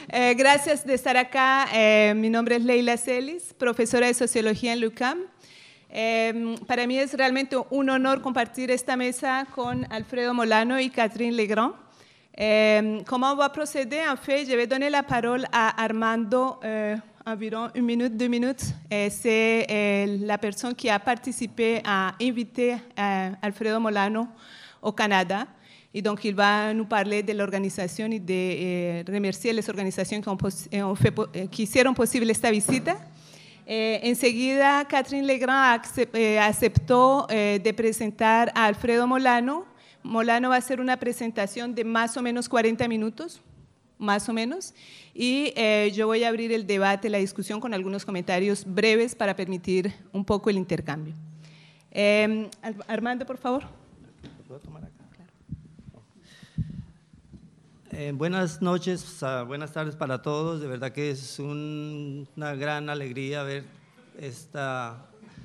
Gracias de estar acá. Mi nombre es Leila Celis, profesora de Sociología en l'UQAM. Para mí es realmente un honor compartir esta mesa con Alfredo Molano y Catherine Legrand. Comment on va procéder? En fait, je vais donner la parole à Armando, environ 1 minute, 2 minutes. C'est la personne qui a participé à inviter Alfredo Molano au Canada. Y donc, il va nous parler de la organización y de remerciar las organizaciones que hicieron posible esta visita. Enseguida, Catherine Legrand aceptó de presentar a Alfredo Molano. Molano va a hacer una presentación de más o menos 40 minutos, más o menos, y yo voy a abrir el debate, la discusión con algunos comentarios breves para permitir un poco el intercambio. Armando, por favor. ¿Puedo tomar acá? Buenas noches, buenas tardes para todos. De verdad que es una gran alegría ver esta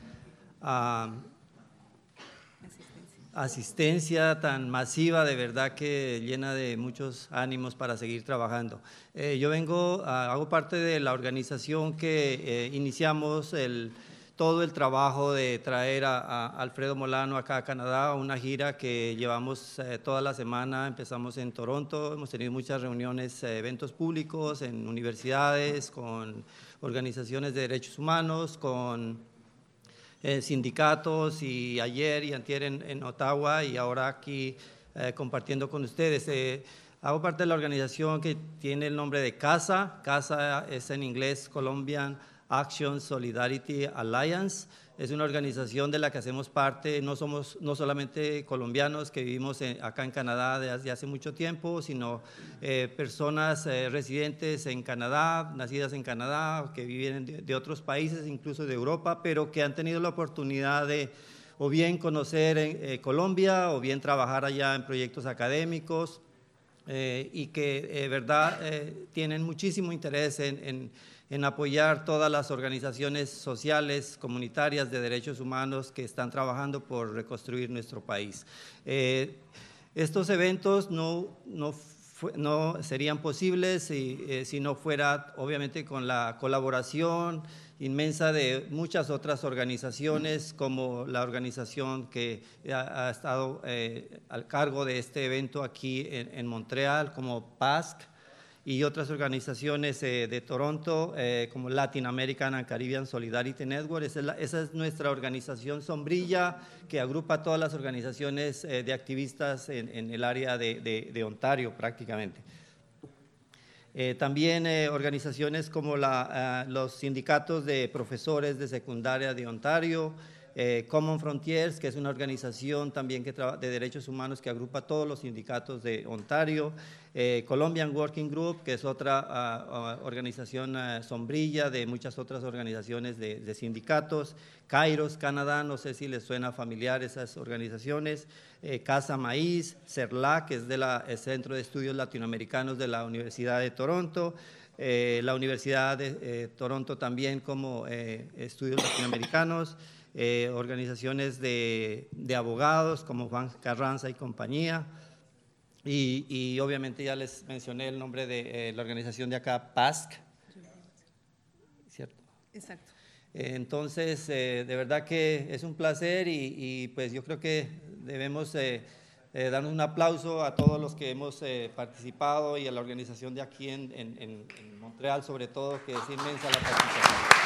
asistencia tan masiva, de verdad que llena de muchos ánimos para seguir trabajando. Yo hago parte de la organización que iniciamos todo el trabajo de traer a Alfredo Molano acá a Canadá, una gira que llevamos toda la semana. Empezamos en Toronto, hemos tenido muchas reuniones, eventos públicos en universidades, con organizaciones de derechos humanos, con sindicatos, y ayer y antier en Ottawa, y ahora aquí compartiendo con ustedes. Hago parte de la organización que tiene el nombre de CASA. CASA es en inglés Colombian Action Solidarity Alliance. Es una organización de la que hacemos parte. No somos no solamente colombianos que vivimos acá en Canadá desde hace mucho tiempo, sino personas residentes en Canadá, nacidas en Canadá, que viven de otros países, incluso de Europa, pero que han tenido la oportunidad de o bien conocer Colombia o bien trabajar allá en proyectos académicos, y que verdad tienen muchísimo interés en apoyar todas las organizaciones sociales, comunitarias de derechos humanos que están trabajando por reconstruir nuestro país. Estos eventos no serían posibles si no fuera, obviamente, con la colaboración inmensa de muchas otras organizaciones, como la organización que ha estado al cargo de este evento aquí en Montreal, como PASC, y otras organizaciones de Toronto, como Latin American and Caribbean Solidarity Network. Esa es nuestra organización sombrilla que agrupa a todas las organizaciones de activistas en el área de Ontario prácticamente. También organizaciones como los sindicatos de profesores de secundaria de Ontario, Common Frontiers, que es una organización también de derechos humanos que agrupa a todos los sindicatos de Ontario, Colombian Working Group, que es otra organización sombrilla de muchas otras organizaciones de sindicatos, Kairos Canadá, no sé si les suena familiar esas organizaciones, Casa Maíz, CERLAC, que es del Centro de Estudios Latinoamericanos de la Universidad de Toronto, la Universidad de Toronto también como Estudios Latinoamericanos, organizaciones de abogados como Juan Carranza y compañía, y obviamente ya les mencioné el nombre de la organización de acá, PASC, ¿cierto? Exacto. Entonces, de verdad que es un placer, y pues yo creo que debemos darnos un aplauso a todos los que hemos participado, y a la organización de aquí en Montreal, sobre todo, que es inmensa la participación.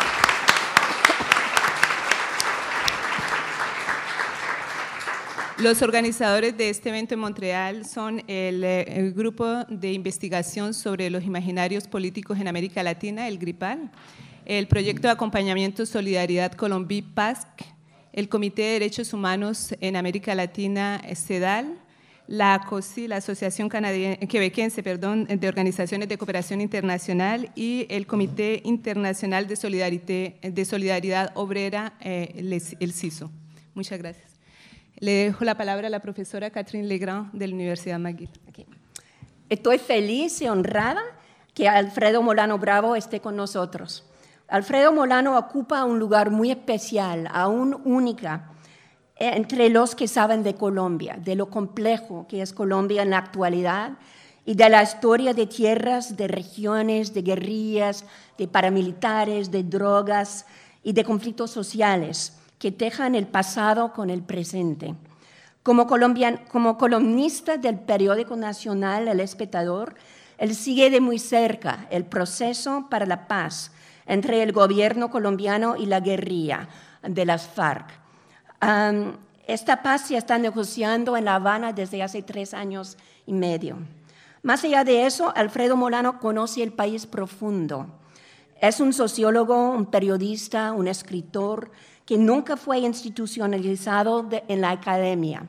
Los organizadores de este evento en Montreal son el Grupo de Investigación sobre los Imaginarios Políticos en América Latina, el GRIPAL, el Proyecto de Acompañamiento Solidaridad Colombia, PASC, el Comité de Derechos Humanos en América Latina, CEDAL, la ACOSI, la Asociación Quebequense de Organizaciones de Cooperación Internacional, y el Comité Internacional de Solidaridad Obrera, el CISO. Muchas gracias. Le dejo la palabra a la profesora Catherine Legrand de la Universidad McGill. Okay. Estoy feliz y honrada que Alfredo Molano Bravo esté con nosotros. Alfredo Molano ocupa un lugar muy especial, aún única, entre los que saben de Colombia, de lo complejo que es Colombia en la actualidad y de la historia de tierras, de regiones, de guerrillas, de paramilitares, de drogas y de conflictos sociales que tejan el pasado con el presente. Como columnista del periódico nacional El Espectador, él sigue de muy cerca el proceso para la paz entre el gobierno colombiano y la guerrilla de las FARC. Esta paz se está negociando en La Habana desde hace 3 años y medio. Más allá de eso, Alfredo Molano conoce el país profundo. Es un sociólogo, un periodista, un escritor que nunca fue institucionalizado en la academia,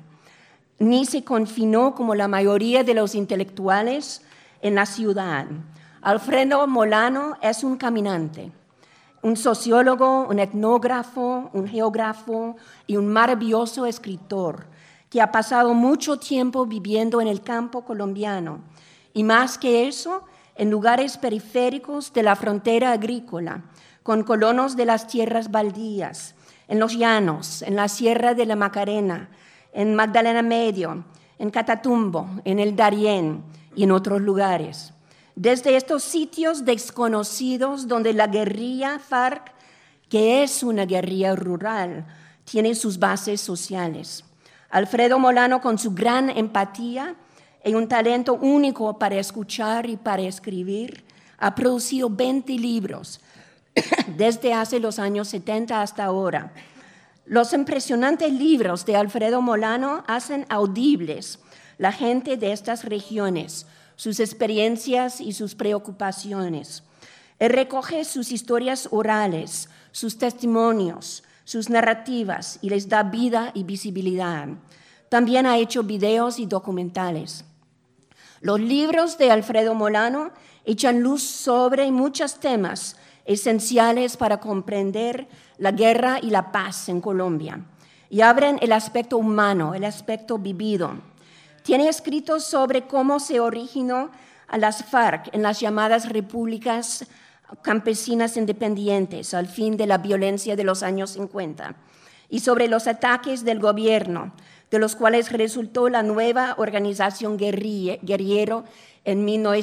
ni se confinó como la mayoría de los intelectuales en la ciudad. Alfredo Molano es un caminante, un sociólogo, un etnógrafo, un geógrafo y un maravilloso escritor que ha pasado mucho tiempo viviendo en el campo colombiano y más que eso, en lugares periféricos de la frontera agrícola, con colonos de las tierras baldías, en los llanos, en la Sierra de la Macarena, en Magdalena Medio, en Catatumbo, en el Darién y en otros lugares. Desde estos sitios desconocidos donde la guerrilla FARC, que es una guerrilla rural, tiene sus bases sociales. Alfredo Molano, con su gran empatía y un talento único para escuchar y para escribir, ha producido 20 libros desde hace los años 70 hasta ahora. Los impresionantes libros de Alfredo Molano hacen audibles la gente de estas regiones, sus experiencias y sus preocupaciones. Él recoge sus historias orales, sus testimonios, sus narrativas y les da vida y visibilidad. También ha hecho videos y documentales. Los libros de Alfredo Molano echan luz sobre muchos temas esenciales para comprender la guerra y la paz en Colombia y abren el aspecto humano, el aspecto vivido. Tiene escritos sobre cómo se originó a las FARC en las llamadas repúblicas campesinas independientes al fin de la violencia de los años 50 y sobre los ataques del gobierno, de los cuales resultó la nueva organización guerrillero en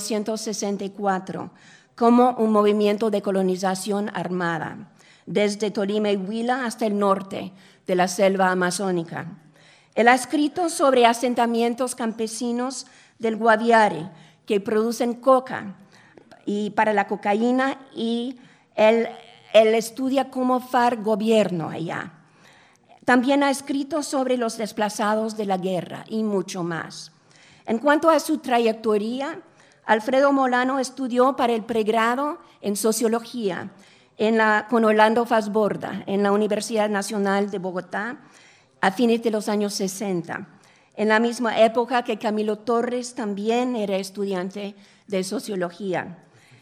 1964, como un movimiento de colonización armada, desde Tolima y Huila hasta el norte de la selva amazónica. Él ha escrito sobre asentamientos campesinos del Guaviare que producen coca y para la cocaína y él estudia cómo FARC gobierno allá. También ha escrito sobre los desplazados de la guerra y mucho más. En cuanto a su trayectoria, Alfredo Molano estudió para el pregrado en sociología con Orlando Fassborda en la Universidad Nacional de Bogotá a fines de los años 60, en la misma época que Camilo Torres también era estudiante de sociología.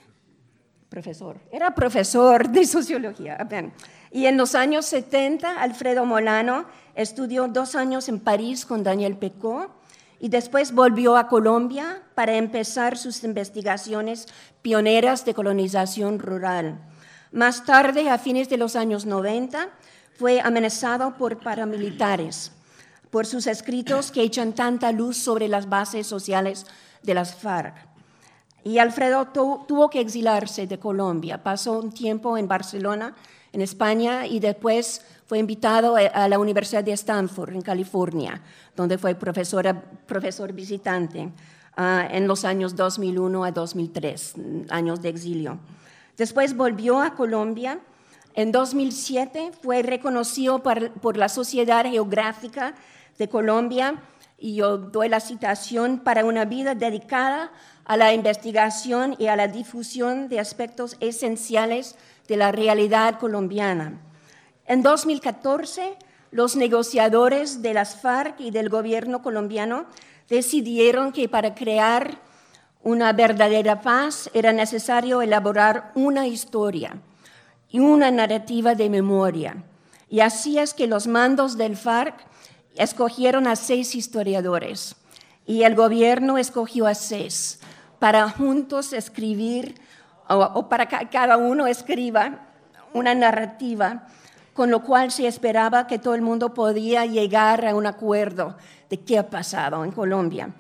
Era profesor de sociología. Y en los años 70, Alfredo Molano estudió 2 años en París con Daniel Pecot y después volvió a Colombia para empezar sus investigaciones pioneras de colonización rural. Más tarde, a fines de los años 90, fue amenazado por paramilitares por sus escritos que echan tanta luz sobre las bases sociales de las FARC. Y Alfredo tuvo que exilarse de Colombia. Pasó un tiempo en Barcelona, en España, y después fue invitado a la Universidad de Stanford, en California, donde fue profesor visitante en los años 2001 a 2003, años de exilio. Después volvió a Colombia. En 2007 fue reconocido por la Sociedad Geográfica de Colombia, y yo doy la citación, para una vida dedicada a la investigación y a la difusión de aspectos esenciales de la realidad colombiana. En 2014, los negociadores de las FARC y del gobierno colombiano decidieron que para crear una verdadera paz era necesario elaborar una historia y una narrativa de memoria. Y así es que los mandos del FARC escogieron a 6 historiadores y el gobierno escogió a 6 para juntos escribir o para que cada uno escriba una narrativa, con lo cual se esperaba que todo el mundo podía llegar a un acuerdo de qué ha pasado en Colombia.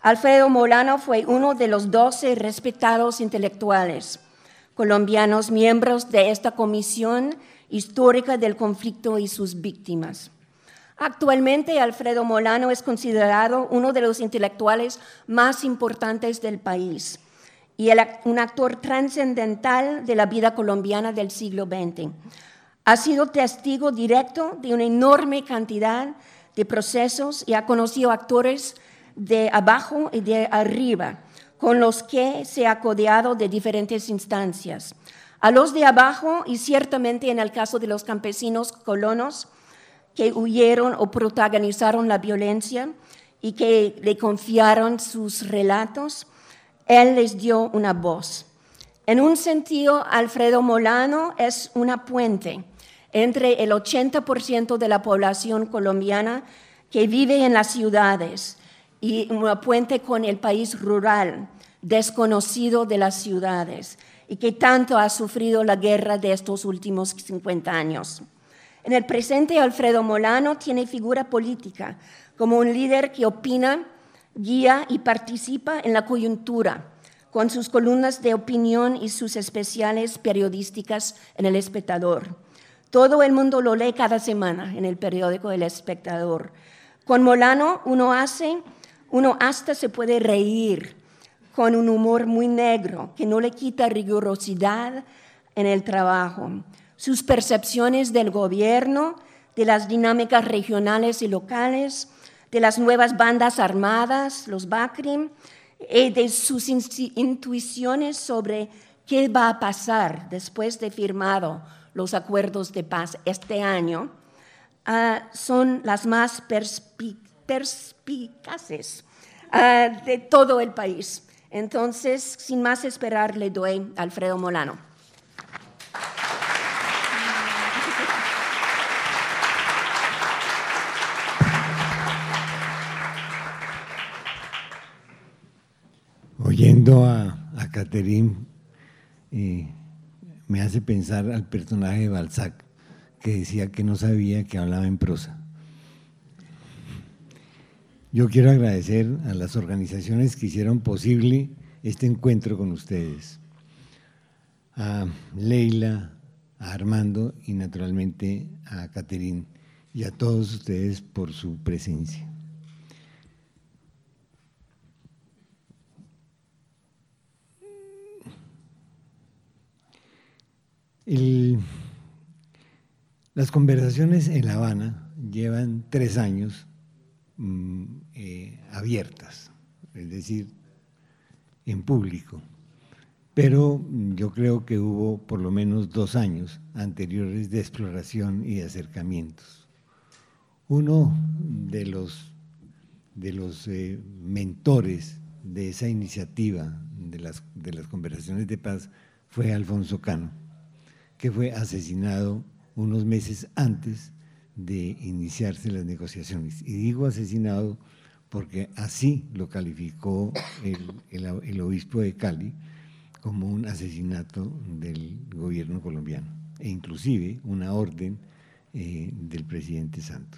Alfredo Molano fue uno de los 12 respetados intelectuales colombianos miembros de esta Comisión Histórica del Conflicto y sus Víctimas. Actualmente, Alfredo Molano es considerado uno de los intelectuales más importantes del país y un actor trascendental de la vida colombiana del siglo XX. Ha sido testigo directo de una enorme cantidad de procesos y ha conocido actores de abajo y de arriba, con los que se ha codeado de diferentes instancias. A los de abajo, y ciertamente en el caso de los campesinos colonos que huyeron o protagonizaron la violencia y que le confiaron sus relatos, él les dio una voz. En un sentido, Alfredo Molano es una puente entre el 80% de la población colombiana que vive en las ciudades y una puente con el país rural, desconocido de las ciudades, y que tanto ha sufrido la guerra de estos últimos 50 años. En el presente, Alfredo Molano tiene figura política como un líder que opina, guía y participa en la coyuntura, con sus columnas de opinión y sus especiales periodísticas en El Espectador. Todo el mundo lo lee cada semana en el periódico El Espectador. Con Molano uno hasta se puede reír, con un humor muy negro que no le quita rigurosidad en el trabajo. Sus percepciones del gobierno, de las dinámicas regionales y locales, de las nuevas bandas armadas, los BACRIM, y de sus intuiciones sobre qué va a pasar después de firmado los acuerdos de paz este año, son las más perspicaces de todo el país. Entonces, sin más esperar, le doy a Alfredo Molano. Oyendo a Catherine, me hace pensar al personaje de Balzac, que decía que no sabía que hablaba en prosa. Yo quiero agradecer a las organizaciones que hicieron posible este encuentro con ustedes, a Leila, a Armando y naturalmente a Catherine y a todos ustedes por su presencia. Las conversaciones en La Habana llevan 3 años abiertas, es decir, en público, pero yo creo que hubo por lo menos 2 años anteriores de exploración y de acercamientos. Uno de los mentores de esa iniciativa de las conversaciones de paz fue Alfonso Cano, que fue asesinado unos meses antes de iniciarse las negociaciones. Y digo asesinado porque así lo calificó el obispo de Cali como un asesinato del gobierno colombiano, e inclusive una orden del presidente Santos.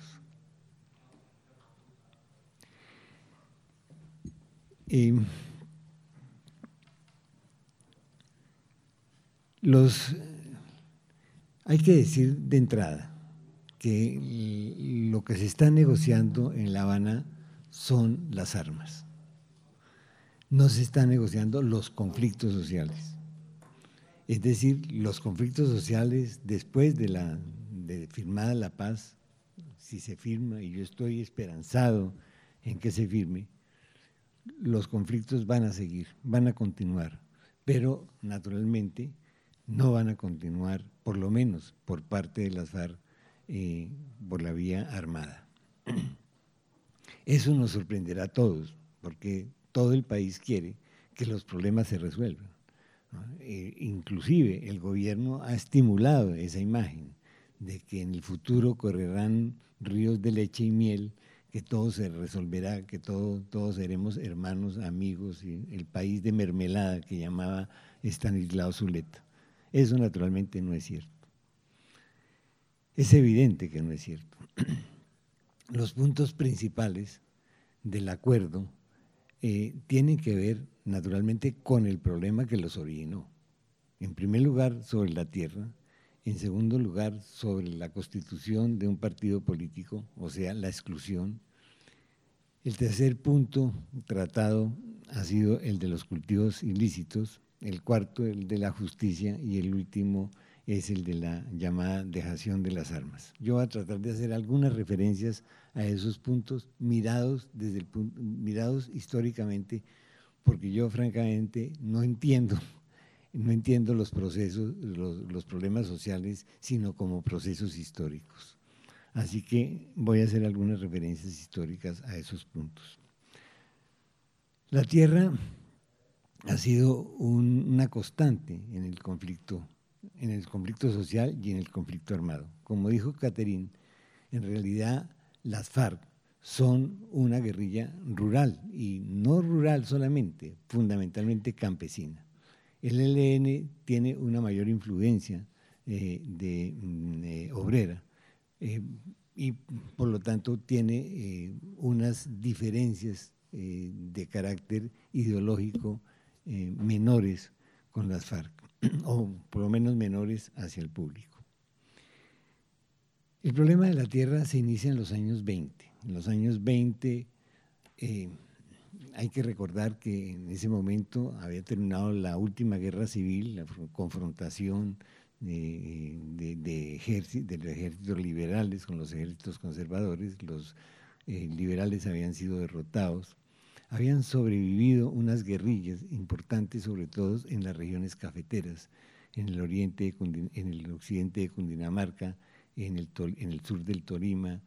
Hay que decir de entrada que lo que se está negociando en La Habana son las armas. No se están negociando los conflictos sociales. Es decir, los conflictos sociales después de firmada la paz, si se firma, y yo estoy esperanzado en que se firme, los conflictos van a seguir, van a continuar, pero naturalmente no van a continuar, por lo menos por parte de las FARC, por la vía armada. Eso nos sorprenderá a todos, porque todo el país quiere que los problemas se resuelvan, ¿no? Inclusive el gobierno ha estimulado esa imagen de que en el futuro correrán ríos de leche y miel, que todo se resolverá, que todos seremos hermanos, amigos, y el país de mermelada que llamaba Estanislao Zuleta. Eso naturalmente no es cierto. Es evidente que no es cierto. Los puntos principales del acuerdo tienen que ver naturalmente con el problema que los originó. En primer lugar, sobre la tierra. En segundo lugar, sobre la constitución de un partido político, o sea, la exclusión. El tercer punto tratado ha sido el de los cultivos ilícitos, el cuarto el de la justicia y el último es el de la llamada dejación de las armas. Yo voy a tratar de hacer algunas referencias a esos puntos mirados históricamente, porque yo francamente no entiendo los procesos, los problemas sociales, sino como procesos históricos. Así que voy a hacer algunas referencias históricas a esos puntos. La tierra ha sido una constante en el conflicto social y en el conflicto armado. Como dijo Catherine, en realidad las FARC son una guerrilla rural, y no rural solamente, fundamentalmente campesina. El ELN tiene una mayor influencia obrera y por lo tanto tiene unas diferencias de carácter ideológico menores con las FARC, o por lo menos menores hacia el público. El problema de la tierra se inicia en los años 20. En los años 20 hay que recordar que en ese momento había terminado la última guerra civil, la confrontación de los ejércitos liberales con los ejércitos conservadores. Los liberales habían sido derrotados. Habían sobrevivido unas guerrillas importantes, sobre todo en las regiones cafeteras, en el en el occidente de Cundinamarca, en el sur del Tolima,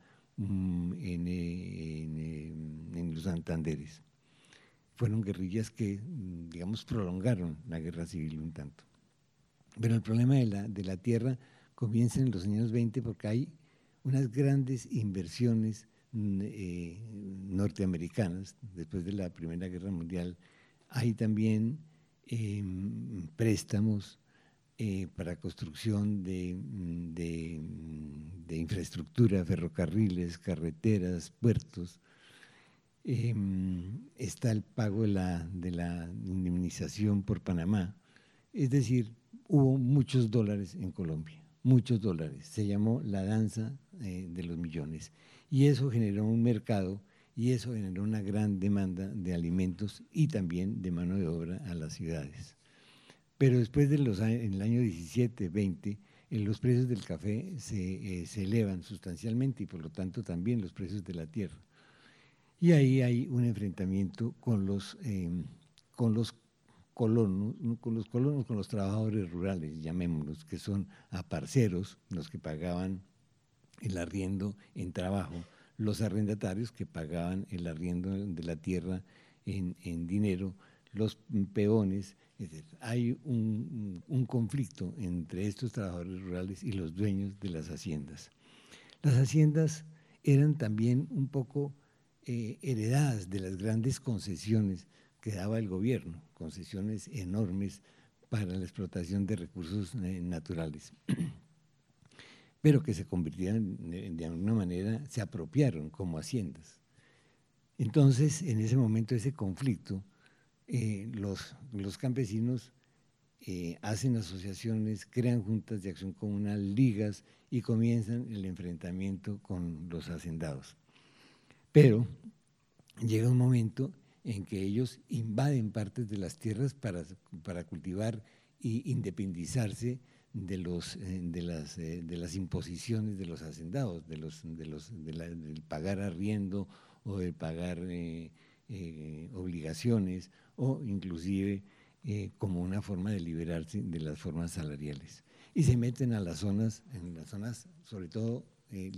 en los Santanderes. Fueron guerrillas que, digamos, prolongaron la guerra civil un tanto. Pero el problema de la tierra comienza en los años 20 porque hay unas grandes inversiones norteamericanas. Después de la Primera Guerra Mundial hay también préstamos para construcción de infraestructura, ferrocarriles, carreteras, puertos. Está el pago de la indemnización por Panamá. Es decir, hubo muchos dólares en Colombia, muchos dólares. Se llamó la danza de los millones. Y eso generó un mercado y eso generó una gran demanda de alimentos y también de mano de obra a las ciudades. Pero después en el año 17, 20, los precios del café se elevan sustancialmente y por lo tanto también los precios de la tierra. Y ahí hay un enfrentamiento con los colonos, con los trabajadores rurales, llamémoslos, que son aparceros, los que pagaban el arriendo en trabajo, los arrendatarios que pagaban el arriendo de la tierra en dinero, los peones. Hay un conflicto entre estos trabajadores rurales y los dueños de las haciendas. Las haciendas eran también un poco heredadas de las grandes concesiones que daba el gobierno, concesiones enormes para la explotación de recursos naturales, pero que se convirtieron de alguna manera, se apropiaron como haciendas. Entonces, en ese momento, ese conflicto, los campesinos hacen asociaciones, crean juntas de acción comunal, ligas, y comienzan el enfrentamiento con los hacendados. Pero llega un momento en que ellos invaden partes de las tierras para cultivar e independizarse de las imposiciones de los hacendados, del pagar arriendo o de pagar obligaciones, o inclusive como una forma de liberarse de las formas salariales. Y se meten a las zonas, sobre todo de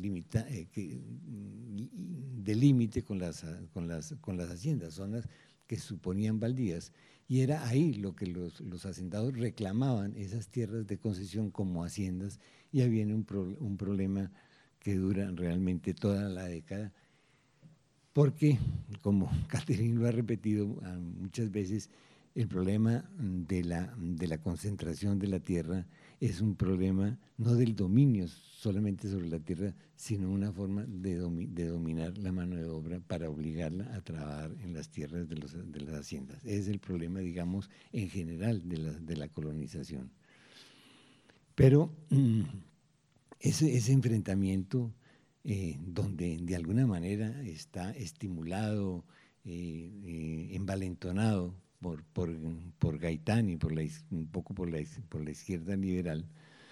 límite con las haciendas, zonas que suponían baldías, y era ahí lo que los hacendados reclamaban, esas tierras de concesión como haciendas, y ahí viene un problema que dura realmente toda la década, porque, como Catherine lo ha repetido muchas veces, el problema de la concentración de la tierra es un problema no del dominio solamente sobre la tierra, sino una forma de dominar la mano de obra para obligarla a trabajar en las tierras de las haciendas. Es el problema, digamos, en general de la colonización. Pero ese enfrentamiento, donde de alguna manera está estimulado, envalentonado por Gaitán y un poco por la izquierda liberal,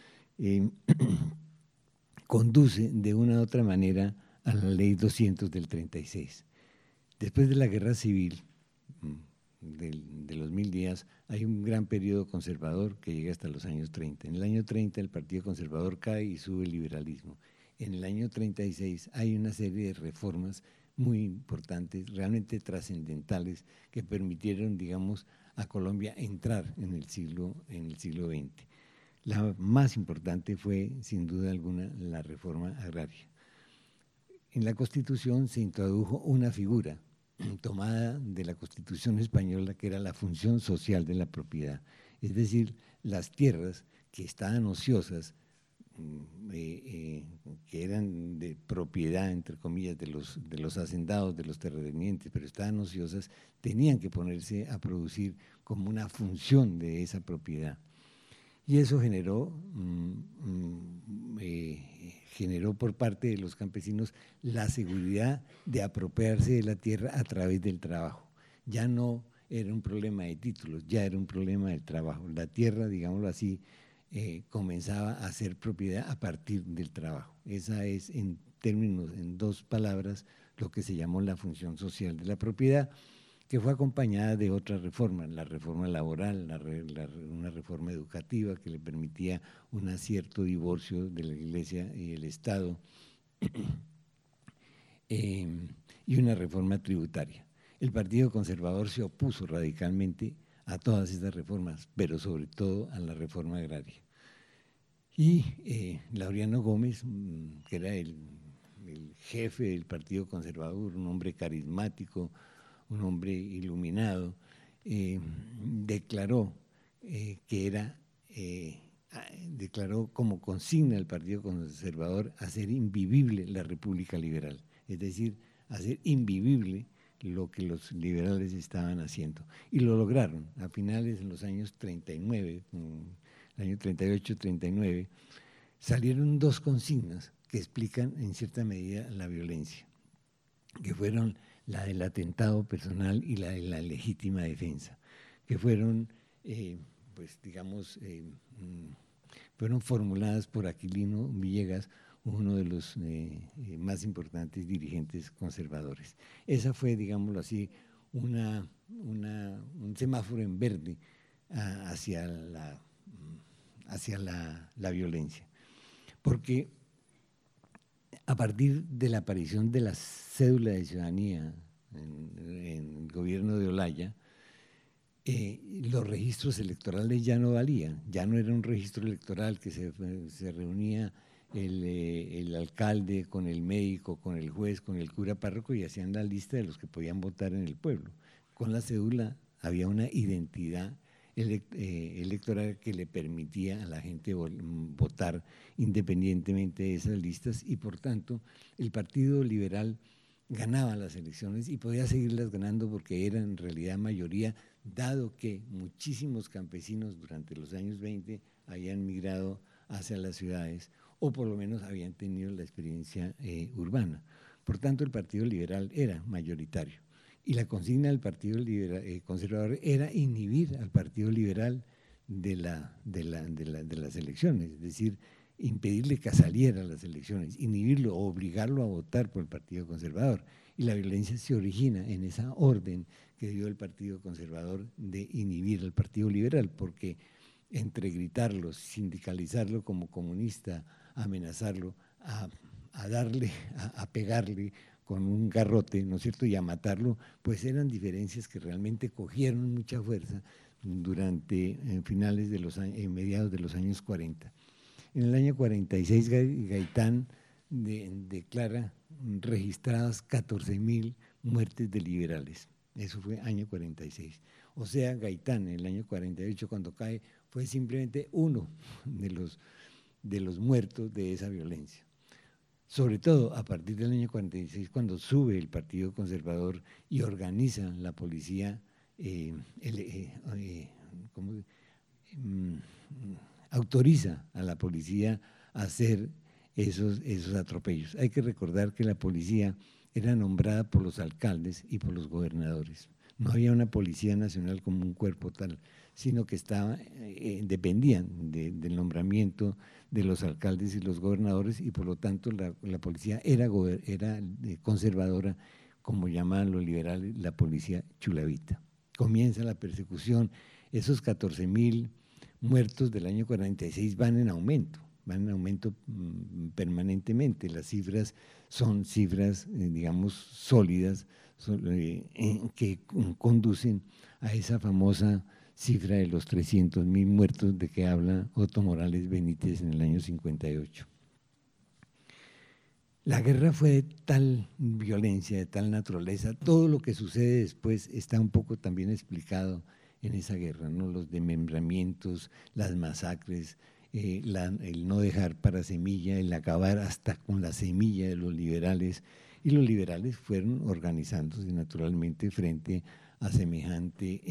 conduce de una u otra manera a la Ley 200 del 36. Después de la Guerra Civil de los 1000 días, hay un gran periodo conservador que llega hasta los años 30. En el año 30 el Partido Conservador cae y sube el liberalismo. En el año 36 hay una serie de reformas muy importantes, realmente trascendentales, que permitieron, digamos, a Colombia entrar en el siglo XX. La más importante fue, sin duda alguna, la reforma agraria. En la Constitución se introdujo una figura tomada de la Constitución española, que era la función social de la propiedad, es decir, las tierras que estaban ociosas, que eran de propiedad, entre comillas, de los hacendados, de los terratenientes, pero estaban ociosas, tenían que ponerse a producir como una función de esa propiedad. Y eso generó por parte de los campesinos la seguridad de apropiarse de la tierra a través del trabajo. Ya no era un problema de títulos, ya era un problema del trabajo. La tierra, digámoslo así, comenzaba a ser propiedad a partir del trabajo. Esa es, en dos palabras, lo que se llamó la función social de la propiedad, que fue acompañada de otras reformas, la reforma laboral, una reforma educativa que le permitía un cierto divorcio de la Iglesia y el Estado, y una reforma tributaria. El Partido Conservador se opuso radicalmente a todas estas reformas, pero sobre todo a la reforma agraria. Y Laureano Gómez, que era el jefe del Partido Conservador, un hombre carismático, un hombre iluminado, declaró declaró como consigna del Partido Conservador hacer invivible la República Liberal, es decir, hacer invivible lo que los liberales estaban haciendo. Y lo lograron a finales de los años 39, el año 38, 39, salieron dos consignas que explican en cierta medida la violencia, que fueron la del atentado personal y la de la legítima defensa, que fueron, fueron formuladas por Aquilino Villegas, uno de los más importantes dirigentes conservadores. Esa fue, digámoslo así, un semáforo en verde hacia la violencia, porque a partir de la aparición de la cédula de ciudadanía en el gobierno de Olaya, los registros electorales ya no valían, ya no era un registro electoral que se reunía el alcalde con el médico, con el juez, con el cura párroco y hacían la lista de los que podían votar en el pueblo. Con la cédula había una identidad electoral que le permitía a la gente votar independientemente de esas listas y por tanto el Partido Liberal ganaba las elecciones y podía seguirlas ganando porque era en realidad mayoría, dado que muchísimos campesinos durante los años 20 habían migrado hacia las ciudades o por lo menos habían tenido la experiencia urbana. Por tanto, el Partido Liberal era mayoritario. Y la consigna del Partido Conservador era inhibir al Partido Liberal de las elecciones, es decir, impedirle que saliera a las elecciones, inhibirlo o obligarlo a votar por el Partido Conservador. Y la violencia se origina en esa orden que dio el Partido Conservador de inhibir al Partido Liberal, porque entre gritarlo, sindicalizarlo como comunista, amenazarlo, a pegarle con un garrote, ¿no es cierto?, y a matarlo, pues eran diferencias que realmente cogieron mucha fuerza durante mediados de los años 40. En el año 46 Gaitán declara registradas 14.000 muertes de liberales, eso fue año 46. O sea, Gaitán, en el año 48, cuando cae, fue simplemente uno de los muertos de esa violencia. Sobre todo a partir del año 46, cuando sube el Partido Conservador y organiza la policía, autoriza a la policía a hacer esos atropellos. Hay que recordar que la policía era nombrada por los alcaldes y por los gobernadores. No había una policía nacional como un cuerpo tal, sino que dependían del nombramiento de los alcaldes y los gobernadores, y por lo tanto la policía era conservadora, como llamaban los liberales, la policía chulavita. Comienza la persecución, esos 14.000 muertos del año 46 van en aumento permanentemente. Las cifras son cifras, digamos, sólidas, que conducen a esa famosa cifra de los 300.000 muertos de que habla Otto Morales Benítez en el año 58. La guerra fue de tal violencia, de tal naturaleza, todo lo que sucede después está un poco también explicado en esa guerra, ¿no? Los desmembramientos, las masacres, el no dejar para semilla, el acabar hasta con la semilla de los liberales, y los liberales fueron organizándose naturalmente frente a semejante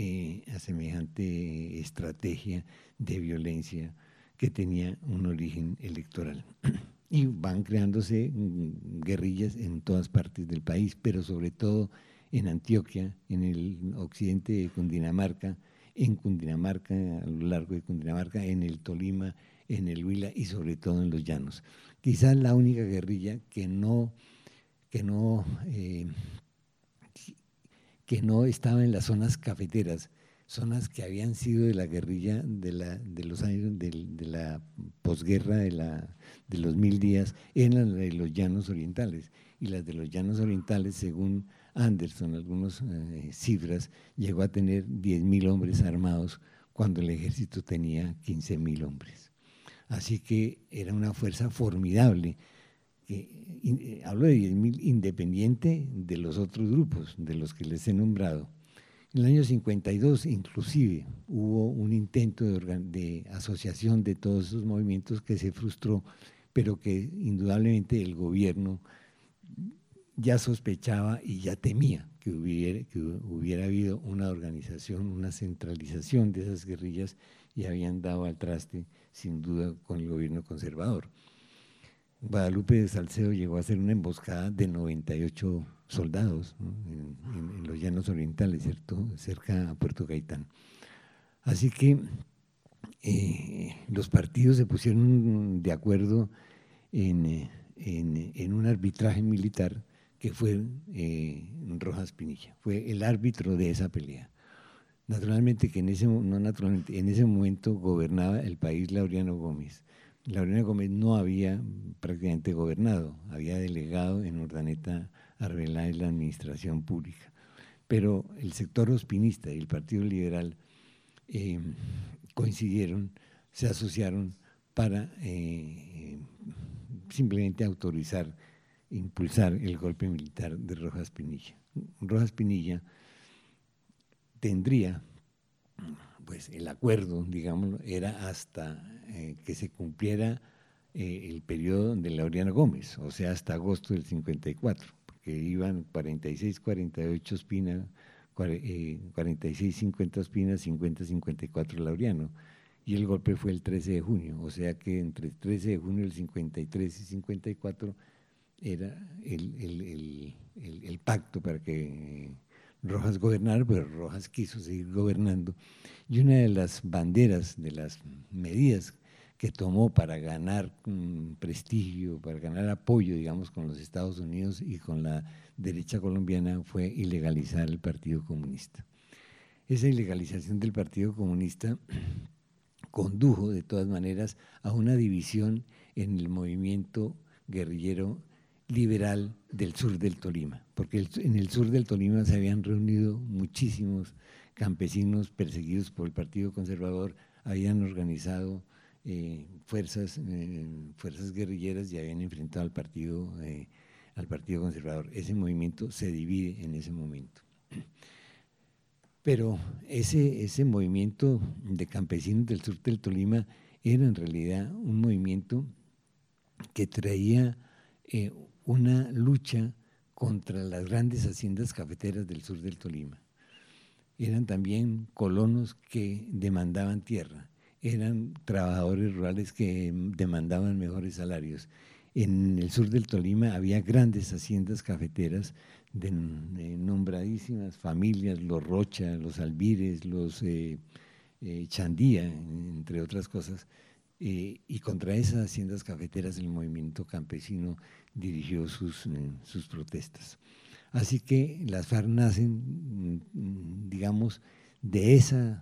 estrategia de violencia que tenía un origen electoral. Y van creándose guerrillas en todas partes del país, pero sobre todo en Antioquia, en el occidente de Cundinamarca, en Cundinamarca, a lo largo de Cundinamarca, en el Tolima, en el Huila y sobre todo en los llanos. Quizás la única guerrilla que no estaba en las zonas cafeteras, zonas que habían sido de la guerrilla de los años de la posguerra de los 1000 días, eran las de los llanos orientales, y las de los llanos orientales, según Anderson, algunas cifras, llegó a tener 10.000 hombres armados cuando el ejército tenía 15.000 hombres. Así que era una fuerza formidable. Hablo de 10.000 independiente de los otros grupos, de los que les he nombrado. En el año 52, inclusive, hubo un intento de asociación de todos esos movimientos que se frustró, pero que indudablemente el gobierno ya sospechaba y ya temía que hubiera habido una organización, una centralización de esas guerrillas, y habían dado al traste, sin duda, con el gobierno conservador. Guadalupe de Salcedo llegó a hacer una emboscada de 98 soldados, ¿no? en los llanos orientales, ¿cierto?, cerca a Puerto Gaitán. Así que los partidos se pusieron de acuerdo en un arbitraje militar que fue Rojas Pinilla, fue el árbitro de esa pelea. Naturalmente que en ese momento gobernaba el país Laureano Gómez. Laureano Gómez no había prácticamente gobernado, había delegado en Urdaneta Arbeláez la administración pública, pero el sector ospinista y el Partido Liberal coincidieron, se asociaron para simplemente autorizar, impulsar el golpe militar de Rojas Pinilla. Rojas Pinilla tendría, pues el acuerdo, digámoslo, era hasta que se cumpliera el periodo de Laureano Gómez, o sea, hasta agosto del 54, porque iban 46, 48 Ospina, 46, 50 Ospina, 50, 54 Laureano, y el golpe fue el 13 de junio, o sea que entre el 13 de junio del 53 y 54 era el pacto para que Rojas gobernara, pero Rojas quiso seguir gobernando, y una de las banderas, de las medidas que tomó para ganar prestigio, para ganar apoyo, digamos, con los Estados Unidos y con la derecha colombiana, fue ilegalizar el Partido Comunista. Esa ilegalización del Partido Comunista condujo, de todas maneras, a una división en el movimiento guerrillero liberal del sur del Tolima, porque en el sur del Tolima se habían reunido muchísimos campesinos perseguidos por el Partido Conservador, habían organizado fuerzas guerrilleras y habían enfrentado al Partido Conservador. Ese movimiento se divide en ese momento. Pero ese movimiento de campesinos del sur del Tolima era en realidad un movimiento que traía una lucha contra las grandes haciendas cafeteras del sur del Tolima. Eran también colonos que demandaban tierra, eran trabajadores rurales que demandaban mejores salarios. En el sur del Tolima había grandes haciendas cafeteras de nombradísimas familias, los Rocha, los Alvírez, los Chandía, entre otras cosas, y contra esas haciendas cafeteras el movimiento campesino dirigió sus protestas. Así que las FARC nacen, digamos, de esa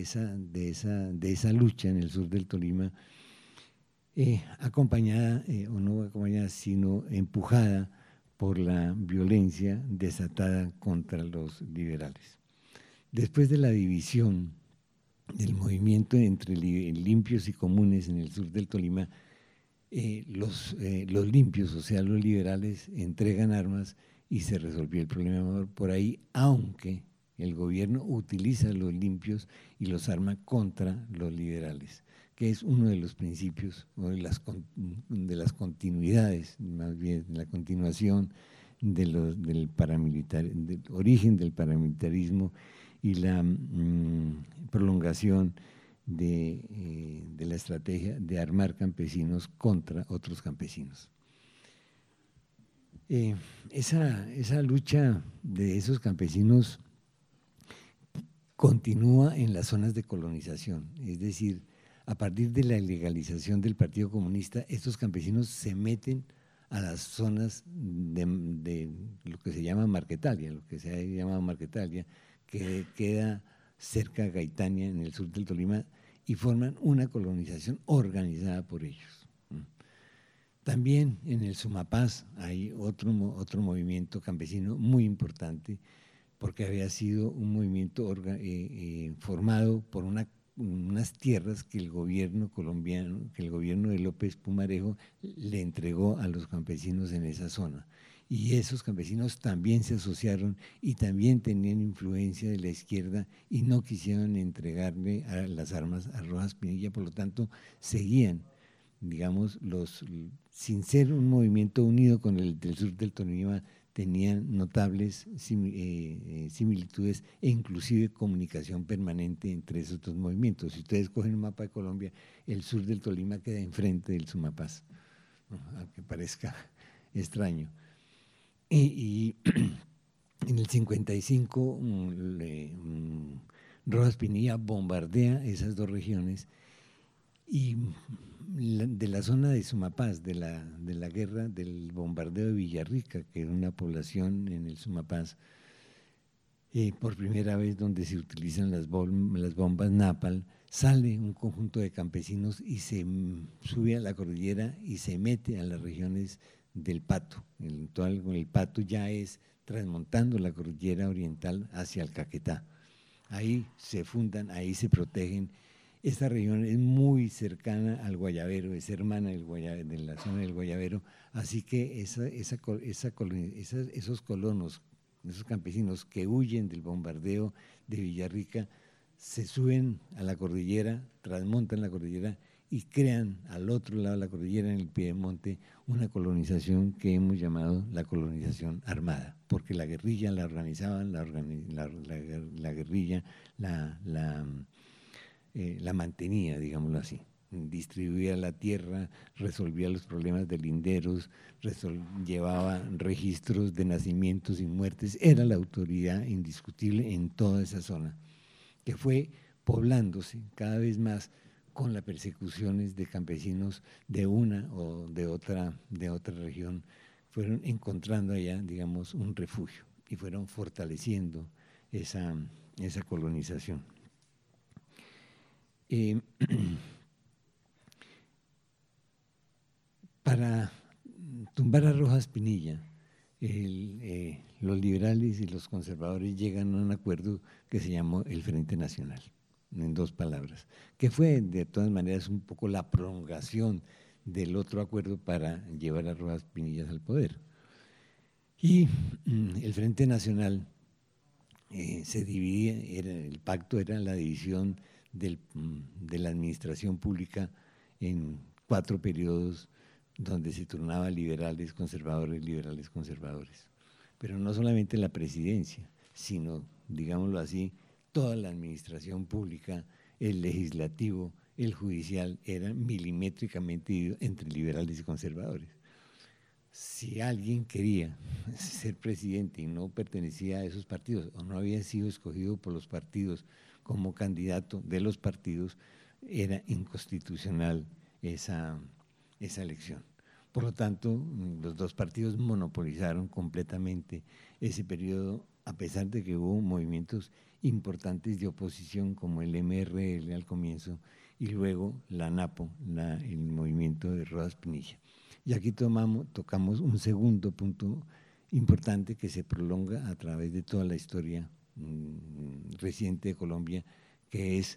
lucha en el sur del Tolima, acompañada, o no acompañada, sino empujada por la violencia desatada contra los liberales. Después de la división del movimiento entre limpios y comunes en el sur del Tolima, los limpios, o sea, los liberales, entregan armas y se resolvió el problema por ahí, aunque el gobierno utiliza a los limpios y los arma contra los liberales, que es uno de los principios o de las continuidades, más bien la continuación del origen del paramilitarismo y la prolongación de la estrategia de armar campesinos contra otros campesinos. Esa lucha de esos campesinos continúa en las zonas de colonización, es decir, a partir de la legalización del Partido Comunista, estos campesinos se meten a las zonas de lo que se llama Marquetalia, lo que se ha llamado Marquetalia, que queda cerca de Gaitania, en el sur del Tolima, y forman una colonización organizada por ellos. También en el Sumapaz hay otro movimiento campesino muy importante, porque había sido un movimiento formado por unas tierras que el gobierno colombiano, que el gobierno de López Pumarejo le entregó a los campesinos en esa zona. Y esos campesinos también se asociaron y también tenían influencia de la izquierda y no quisieron entregarle a las armas a Rojas Pinilla, por lo tanto seguían, digamos, sin ser un movimiento unido con el del sur del Tolima, tenían notables similitudes e inclusive comunicación permanente entre esos dos movimientos. Si ustedes cogen un mapa de Colombia, el sur del Tolima queda enfrente del Sumapaz, aunque parezca extraño. Y en el 55 Rojas Pinilla bombardea esas dos regiones y de la zona de Sumapaz, de la guerra del bombardeo de Villarrica, que era una población en el Sumapaz, por primera vez donde se utilizan las bombas Napalm, sale un conjunto de campesinos y se sube a la cordillera y se mete a las regiones del Pato. El Pato ya es transmontando la cordillera oriental hacia el Caquetá. Ahí se fundan, ahí se protegen. Esta región es muy cercana al Guayabero, es hermana de la zona del Guayabero, así que esos colonos, esos campesinos que huyen del bombardeo de Villarrica, se suben a la cordillera, transmontan la cordillera y crean al otro lado de la cordillera, en el Piedemonte, una colonización que hemos llamado la colonización armada, porque la guerrilla la organizaban, la guerrilla la mantenía, digámoslo así, distribuía la tierra, resolvía los problemas de linderos, llevaba registros de nacimientos y muertes, era la autoridad indiscutible en toda esa zona, que fue poblándose cada vez más con las persecuciones de campesinos de una o de otra región, fueron encontrando allá, digamos, un refugio y fueron fortaleciendo esa colonización. Para tumbar a Rojas Pinilla, los liberales y los conservadores llegan a un acuerdo que se llamó el Frente Nacional, en dos palabras, que fue de todas maneras un poco la prolongación del otro acuerdo para llevar a Rojas Pinillas al poder. Y el Frente Nacional se dividía, el pacto era la división de la administración pública en 4 periodos donde se turnaba liberales, conservadores. Pero no solamente la presidencia, sino, digámoslo así, toda la administración pública, el legislativo, el judicial, eran milimétricamente divididos entre liberales y conservadores. Si alguien quería ser presidente y no pertenecía a esos partidos o no había sido escogido por los partidos como candidato de los partidos, era inconstitucional esa elección. Por lo tanto, los 2 partidos monopolizaron completamente ese periodo, a pesar de que hubo movimientos importantes de oposición como el MRL al comienzo y luego la NAPO, el movimiento de Rodas Pinilla. Y aquí tocamos un segundo punto importante que se prolonga a través de toda la historia reciente de Colombia, que es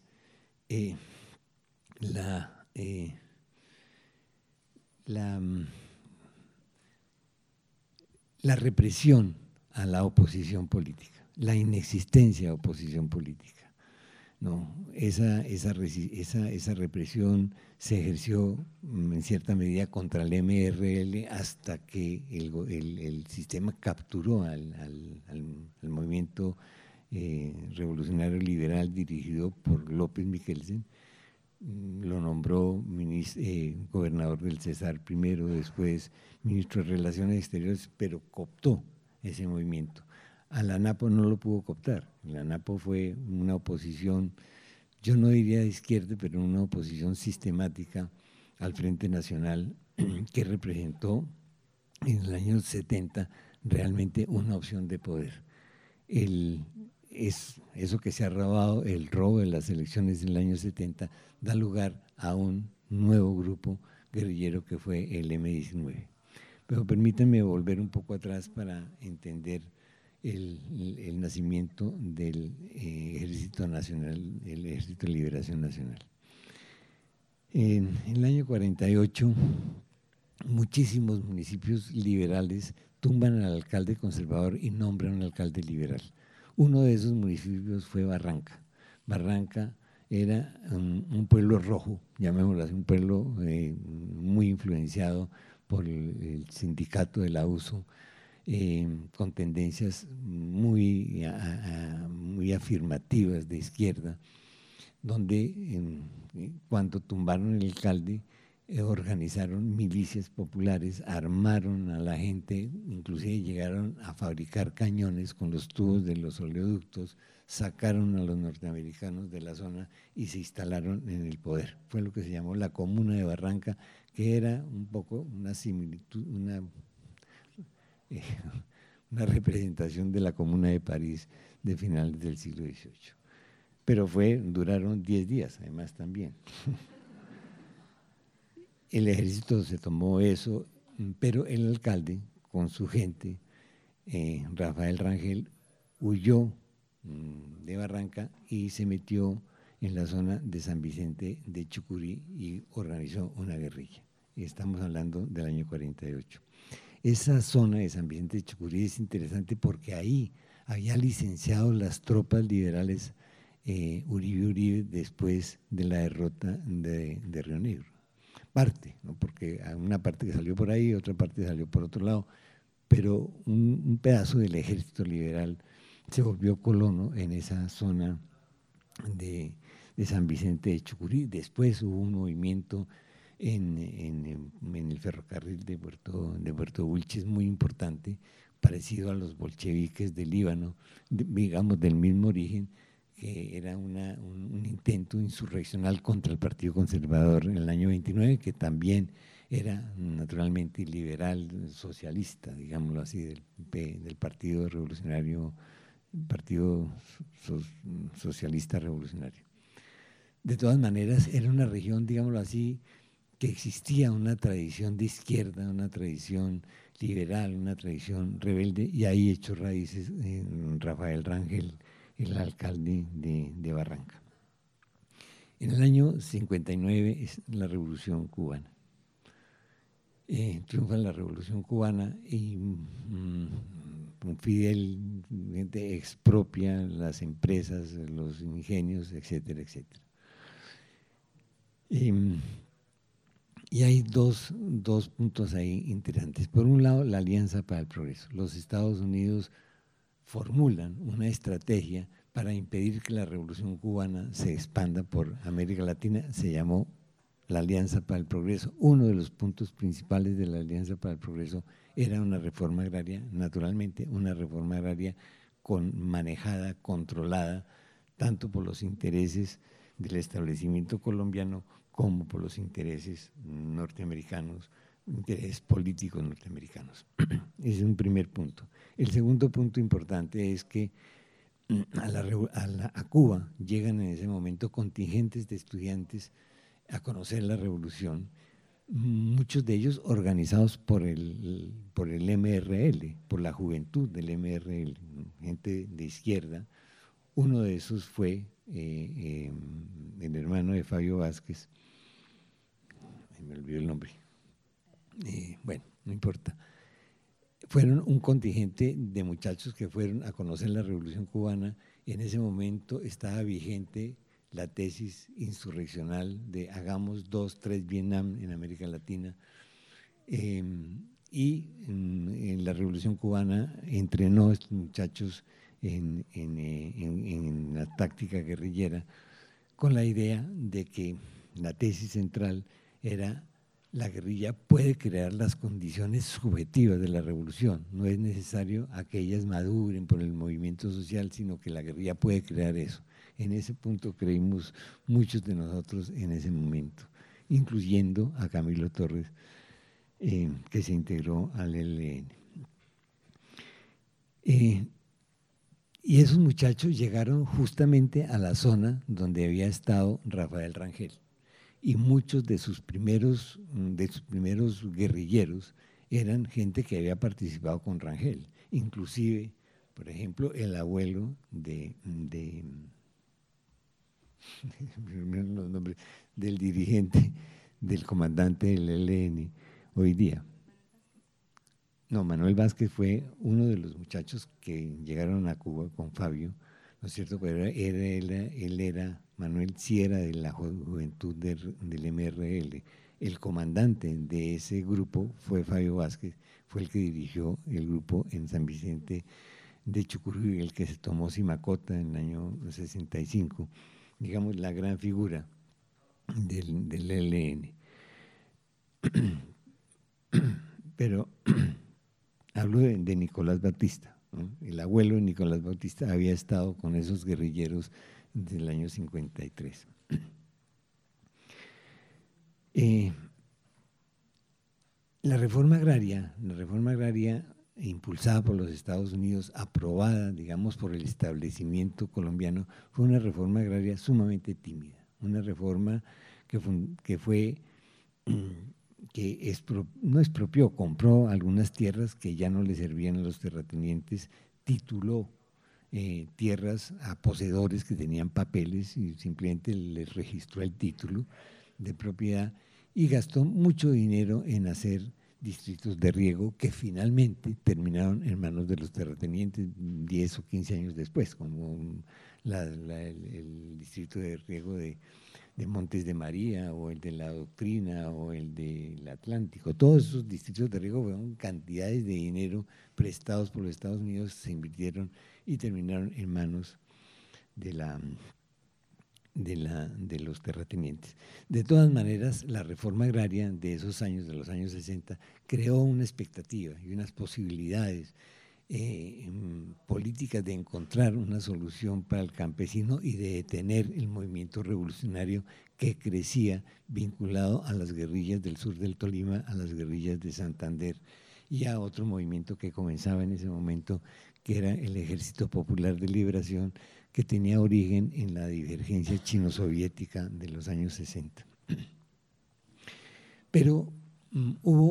la represión a la oposición política, la inexistencia de oposición política. No, esa represión se ejerció en cierta medida contra el MRL hasta que el sistema capturó al movimiento revolucionario liberal dirigido por López Michelsen, lo nombró gobernador del Cesar primero, después ministro de Relaciones Exteriores, pero cooptó ese movimiento. A la NAPO no lo pudo cooptar. La NAPO fue una oposición, yo no diría de izquierda, pero una oposición sistemática al Frente Nacional que representó en el año 70 realmente una opción de poder. Eso que se ha robado, el robo de las elecciones del año 70, da lugar a un nuevo grupo guerrillero que fue el M-19. Pero permítanme volver un poco atrás para entender el nacimiento del Ejército Nacional, el Ejército de Liberación Nacional. En el año 48, muchísimos municipios liberales tumban al alcalde conservador y nombran al alcalde liberal. Uno de esos municipios fue Barranca. Barranca era un pueblo rojo, llamémoslo así, un pueblo muy influenciado por el sindicato del abuso, con tendencias muy afirmativas de izquierda, donde cuando tumbaron el alcalde organizaron milicias populares, armaron a la gente, inclusive llegaron a fabricar cañones con los tubos de los oleoductos, sacaron a los norteamericanos de la zona y se instalaron en el poder. Fue lo que se llamó la Comuna de Barranca, que era un poco una similitud, una representación de la Comuna de París de finales del siglo XVIII. Pero duraron 10 días, además también. El ejército se tomó eso, pero el alcalde, con su gente, Rafael Rangel, huyó de Barranca y se metió en la zona de San Vicente de Chucurí y organizó una guerrilla. Y estamos hablando del año 48. Esa zona de San Vicente de Chucurí es interesante porque ahí había licenciado las tropas liberales Uribe después de la derrota de Río Negro. Parte, ¿no? Porque una parte que salió por ahí, otra parte salió por otro lado, pero un pedazo del ejército liberal se volvió colono en esa zona de San Vicente de Chucurí. Después hubo un movimiento en el ferrocarril de Puerto Wilches muy importante, parecido a los bolcheviques del Líbano, digamos del mismo origen, que era un intento insurreccional contra el Partido Conservador en el año 29, que también era naturalmente liberal, socialista, digámoslo así, del Partido Revolucionario, Partido Socialista Revolucionario. De todas maneras, era una región, digámoslo así, que existía una tradición de izquierda, una tradición liberal, una tradición rebelde, y ahí echó raíces Rafael Rangel, el alcalde de Barranca. En el año 59 es la Revolución Cubana. Triunfa la Revolución Cubana y Fidel expropia las empresas, los ingenios, etcétera, etcétera. Y hay dos puntos ahí interesantes. Por un lado, la Alianza para el Progreso. Los Estados Unidos formulan una estrategia para impedir que la Revolución Cubana se expanda por América Latina. Se llamó la Alianza para el Progreso. Uno de los puntos principales de la Alianza para el Progreso era una reforma agraria, naturalmente, una reforma agraria manejada, controlada, tanto por los intereses del establecimiento colombiano como por los intereses norteamericanos, intereses políticos norteamericanos. Ese es un primer punto. El segundo punto importante es que a Cuba llegan en ese momento contingentes de estudiantes a conocer la revolución, muchos de ellos organizados por el MRL, por la juventud del MRL, gente de izquierda. Uno de esos fue el hermano de Fabio Vázquez, me olvidó el nombre, bueno, no importa. Fueron un contingente de muchachos que fueron a conocer la Revolución Cubana. En ese momento estaba vigente la tesis insurreccional de hagamos 2, 3 Vietnam en América Latina, y en la Revolución Cubana entrenó a estos muchachos en la táctica guerrillera con la idea de que la tesis central era: la guerrilla puede crear las condiciones subjetivas de la revolución, no es necesario a que ellas maduren por el movimiento social, sino que la guerrilla puede crear eso. En ese punto creímos muchos de nosotros en ese momento, incluyendo a Camilo Torres, que se integró al ELN. Y esos muchachos llegaron justamente a la zona donde había estado Rafael Rangel. Y muchos de sus primeros guerrilleros eran gente que había participado con Rangel. Inclusive, por ejemplo, el abuelo del dirigente, del comandante del ELN hoy día. No, Manuel Vázquez fue uno de los muchachos que llegaron a Cuba con Fabio, ¿no es cierto? Pero Manuel sí era de la juventud del MRL. El comandante de ese grupo fue Fabio Vázquez, fue el que dirigió el grupo en San Vicente de Chucurí, el que se tomó Simacota en el año 65, digamos la gran figura del ELN. Pero hablo de Nicolás Batista, ¿no? El abuelo de Nicolás Batista había estado con esos guerrilleros desde el año 53. La reforma agraria impulsada por los Estados Unidos, aprobada, digamos, por el establecimiento colombiano, fue una reforma agraria sumamente tímida, una reforma no expropió, compró algunas tierras que ya no le servían a los terratenientes, tituló tierras a poseedores que tenían papeles y simplemente les registró el título de propiedad y gastó mucho dinero en hacer distritos de riego que finalmente terminaron en manos de los terratenientes 10 o 15 años después, como el distrito de riego de Montes de María o el de La Doctrina o el del Atlántico. Todos esos distritos de riego fueron cantidades de dinero prestados por los Estados Unidos, se invirtieron y terminaron en manos de los terratenientes. De todas maneras, la reforma agraria de esos años, de los años 60, creó una expectativa y unas posibilidades políticas de encontrar una solución para el campesino y de detener el movimiento revolucionario que crecía vinculado a las guerrillas del sur del Tolima, a las guerrillas de Santander y a otro movimiento que comenzaba en ese momento, que era el Ejército Popular de Liberación, que tenía origen en la divergencia chino-soviética de los años 60. Pero hubo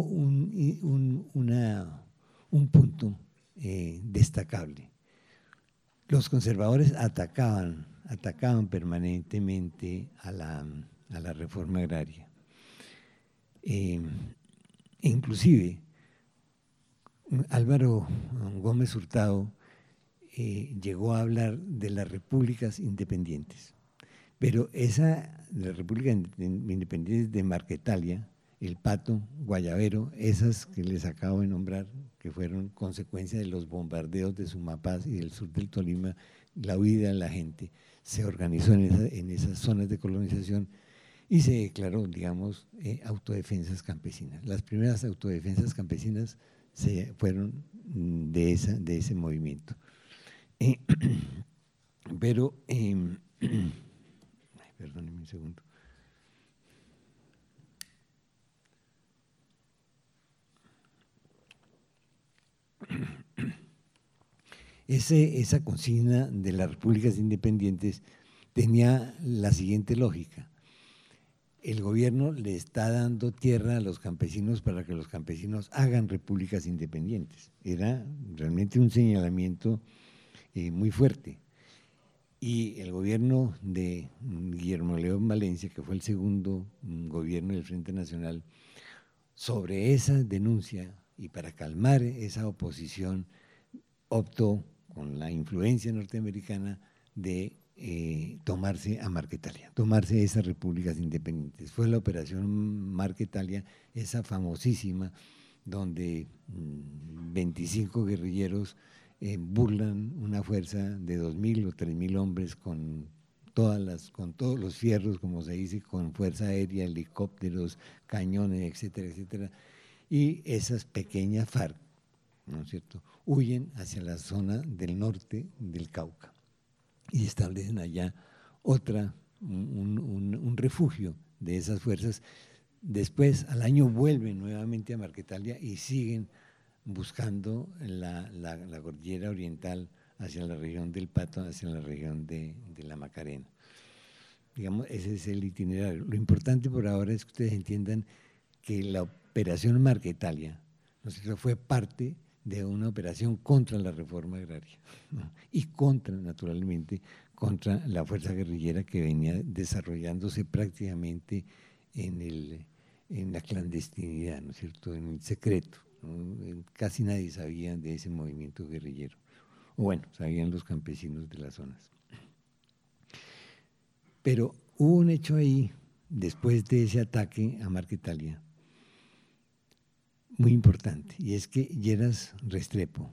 un punto destacable. Los conservadores atacaban permanentemente a la reforma agraria. Inclusive, Álvaro Gómez Hurtado llegó a hablar de las repúblicas independientes, pero las repúblicas independientes de Marquetalia, El Pato, Guayabero, esas que les acabo de nombrar, que fueron consecuencia de los bombardeos de Sumapaz y del sur del Tolima, la huida de la gente, se organizó en esas zonas de colonización y se declaró, digamos, autodefensas campesinas. Las primeras autodefensas campesinas fueron de ese movimiento. Pero, perdónenme un segundo. Esa consigna de las repúblicas independientes tenía la siguiente lógica. El gobierno le está dando tierra a los campesinos para que los campesinos hagan repúblicas independientes. Era realmente un señalamiento muy fuerte. Y el gobierno de Guillermo León Valencia, que fue el segundo gobierno del Frente Nacional, sobre esa denuncia y para calmar esa oposición, optó con la influencia norteamericana de tomarse a Marquetalia, tomarse esas repúblicas independientes. Fue la operación Marquetalia, esa famosísima, donde 25 guerrilleros burlan una fuerza de 2.000 o 3.000 hombres con todos los fierros, como se dice, con fuerza aérea, helicópteros, cañones, etcétera, etcétera. Y esas pequeñas FARC, ¿no es cierto?, huyen hacia la zona del norte del Cauca y establecen allá un refugio de esas fuerzas. Después, al año, vuelven nuevamente a Marquetalia y siguen buscando la cordillera oriental hacia la región del Pato, hacia la región de la Macarena. Digamos, ese es el itinerario. Lo importante por ahora es que ustedes entiendan que la operación Marquetalia, ¿no es cierto?, fue parte de una operación contra la reforma agraria, ¿no?, y naturalmente, contra la fuerza guerrillera que venía desarrollándose prácticamente en la clandestinidad, ¿no es cierto?, en el secreto, ¿no? Casi nadie sabía de ese movimiento guerrillero, o bueno, sabían los campesinos de las zonas. Pero hubo un hecho ahí, después de ese ataque a Marquetalia, muy importante, y es que Lleras Restrepo,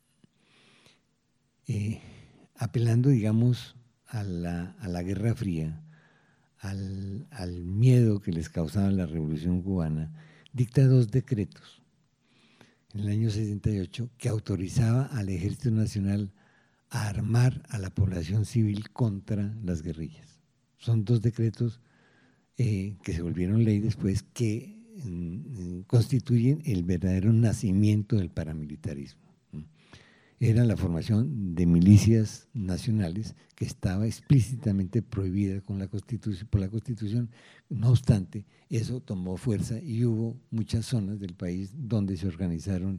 apelando, digamos, a la Guerra Fría, al miedo que les causaba la Revolución Cubana, dicta 2 decretos en el año 68 que autorizaba al Ejército Nacional a armar a la población civil contra las guerrillas. Son 2 decretos que se volvieron ley después, que constituyen el verdadero nacimiento del paramilitarismo. Era la formación de milicias nacionales que estaba explícitamente prohibida por la Constitución. No obstante, eso tomó fuerza y hubo muchas zonas del país donde se organizaron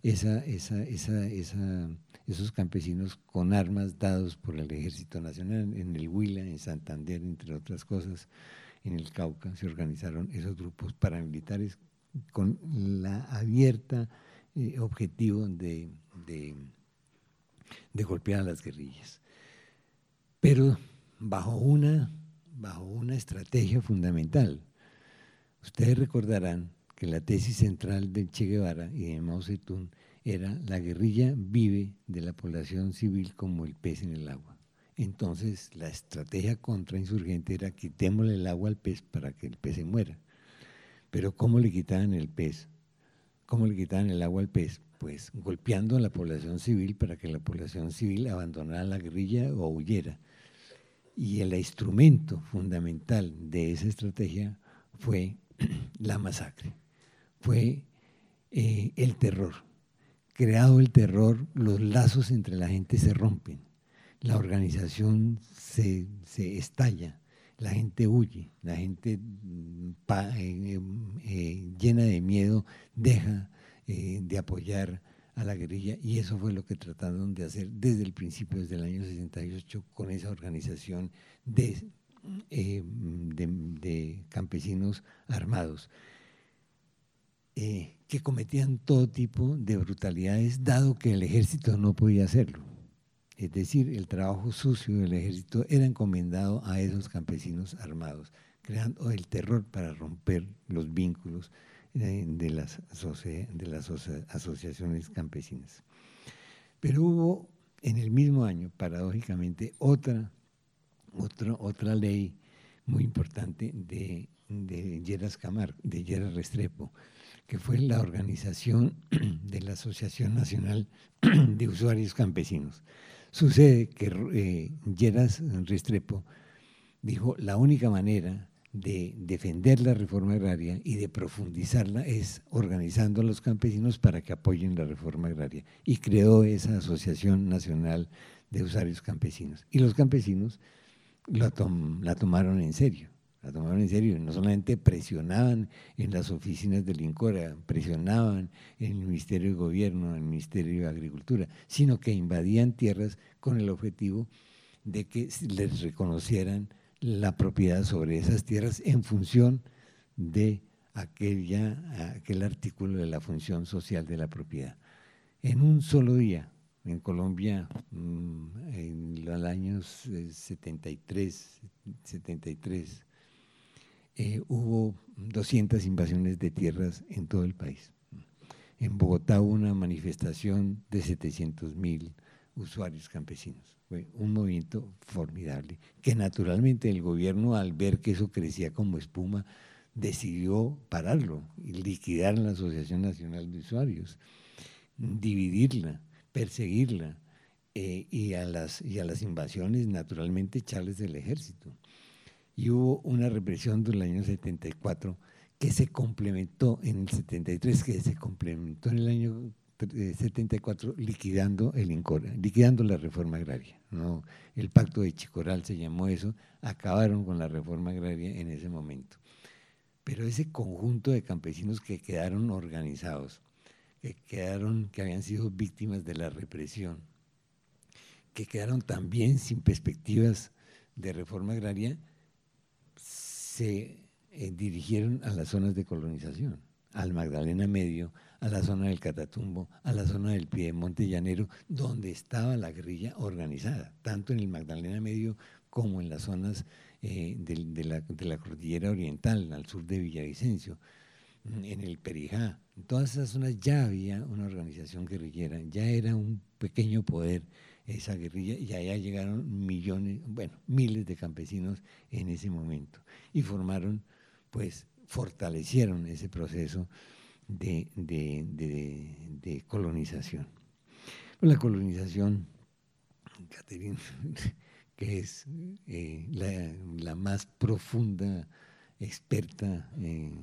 esos campesinos con armas dados por el Ejército Nacional. En el Huila, en Santander, entre otras cosas, en el Cauca, se organizaron esos grupos paramilitares con la abierta objetivo de golpear a las guerrillas, pero bajo una estrategia fundamental. Ustedes recordarán que la tesis central del Che Guevara y de Mao Zedong era: la guerrilla vive de la población civil como el pez en el agua. Entonces, la estrategia contrainsurgente era: quitémosle el agua al pez para que el pez se muera. Pero ¿cómo le quitaban el pez? ¿Cómo le quitaban el agua al pez? Pues golpeando a la población civil para que la población civil abandonara la guerrilla o huyera. Y el instrumento fundamental de esa estrategia fue la masacre, fue el terror. Creado el terror, los lazos entre la gente se rompen, la organización se estalla, la gente huye, la gente llena de miedo deja de apoyar a la guerrilla, y eso fue lo que trataron de hacer desde el principio, desde el año 68, con esa organización de campesinos armados. que cometían todo tipo de brutalidades, dado que el ejército no podía hacerlo. Es decir, el trabajo sucio del ejército era encomendado a esos campesinos armados, creando el terror para romper los vínculos de las asociaciones campesinas. Pero hubo en el mismo año, paradójicamente, otra ley muy importante de Lleras Restrepo, que fue la organización de la Asociación Nacional de Usuarios Campesinos. Sucede que Lleras Restrepo dijo: la única manera de defender la reforma agraria y de profundizarla es organizando a los campesinos para que apoyen la reforma agraria, y creó esa Asociación Nacional de Usuarios Campesinos. Y los campesinos la tomaron en serio. La tomaron en serio, no solamente presionaban en las oficinas del INCORA, presionaban en el Ministerio de Gobierno, en el Ministerio de Agricultura, sino que invadían tierras con el objetivo de que les reconocieran la propiedad sobre esas tierras en función de aquel artículo de la función social de la propiedad. En un solo día, en Colombia, en los años 73, hubo 200 invasiones de tierras en todo el país. En Bogotá hubo una manifestación de 700.000 usuarios campesinos. Fue un movimiento formidable, que naturalmente el gobierno, al ver que eso crecía como espuma, decidió pararlo y liquidar la Asociación Nacional de Usuarios, dividirla, perseguirla, y a las invasiones naturalmente echarles del ejército. Y hubo una represión del año 74 que se complementó en el 73, que se complementó en el año 74 liquidando el INCORA, liquidando la reforma agraria, ¿no? El Pacto de Chicoral se llamó eso, acabaron con la reforma agraria en ese momento. Pero ese conjunto de campesinos que quedaron organizados, que habían sido víctimas de la represión, que quedaron también sin perspectivas de reforma agraria, se dirigieron a las zonas de colonización, al Magdalena Medio, a la zona del Catatumbo, a la zona del Piedemonte Llanero, donde estaba la guerrilla organizada, tanto en el Magdalena Medio como en las zonas de la Cordillera Oriental, al sur de Villavicencio, en el Perijá. En todas esas zonas ya había una organización guerrillera, ya era un pequeño poder esa guerrilla, y allá llegaron miles de campesinos en ese momento, y fortalecieron ese proceso de colonización. La colonización, Catherine, que es la más profunda experta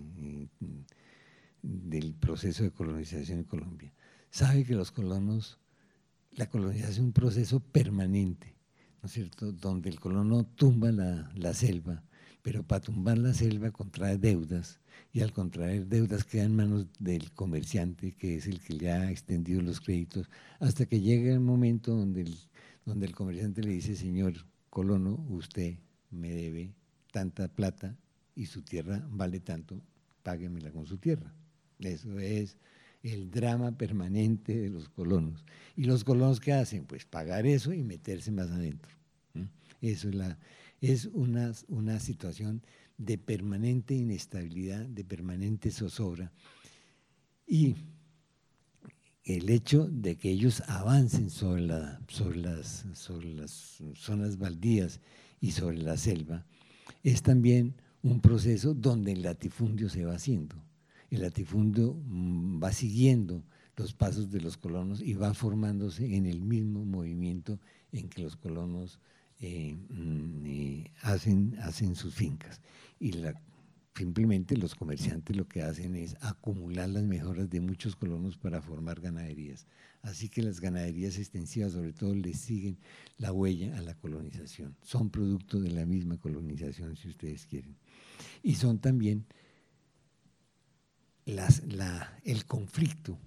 del proceso de colonización en Colombia, sabe que la colonización es un proceso permanente, ¿no es cierto?, donde el colono tumba la selva, pero para tumbar la selva contrae deudas, y al contraer deudas queda en manos del comerciante, que es el que le ha extendido los créditos, hasta que llega el momento donde el comerciante le dice: señor colono, usted me debe tanta plata y su tierra vale tanto, páguemela con su tierra. Eso es el drama permanente de los colonos. ¿Y los colonos qué hacen? Pues pagar eso y meterse más adentro. Eso es una situación de permanente inestabilidad, de permanente zozobra. Y el hecho de que ellos avancen sobre las zonas baldías y sobre la selva es también un proceso donde el latifundio se va haciendo. El latifundio va siguiendo los pasos de los colonos y va formándose en el mismo movimiento en que los colonos hacen sus fincas. Y simplemente los comerciantes lo que hacen es acumular las mejoras de muchos colonos para formar ganaderías. Así que las ganaderías extensivas sobre todo les siguen la huella a la colonización. Son producto de la misma colonización, si ustedes quieren. Y son también el conflicto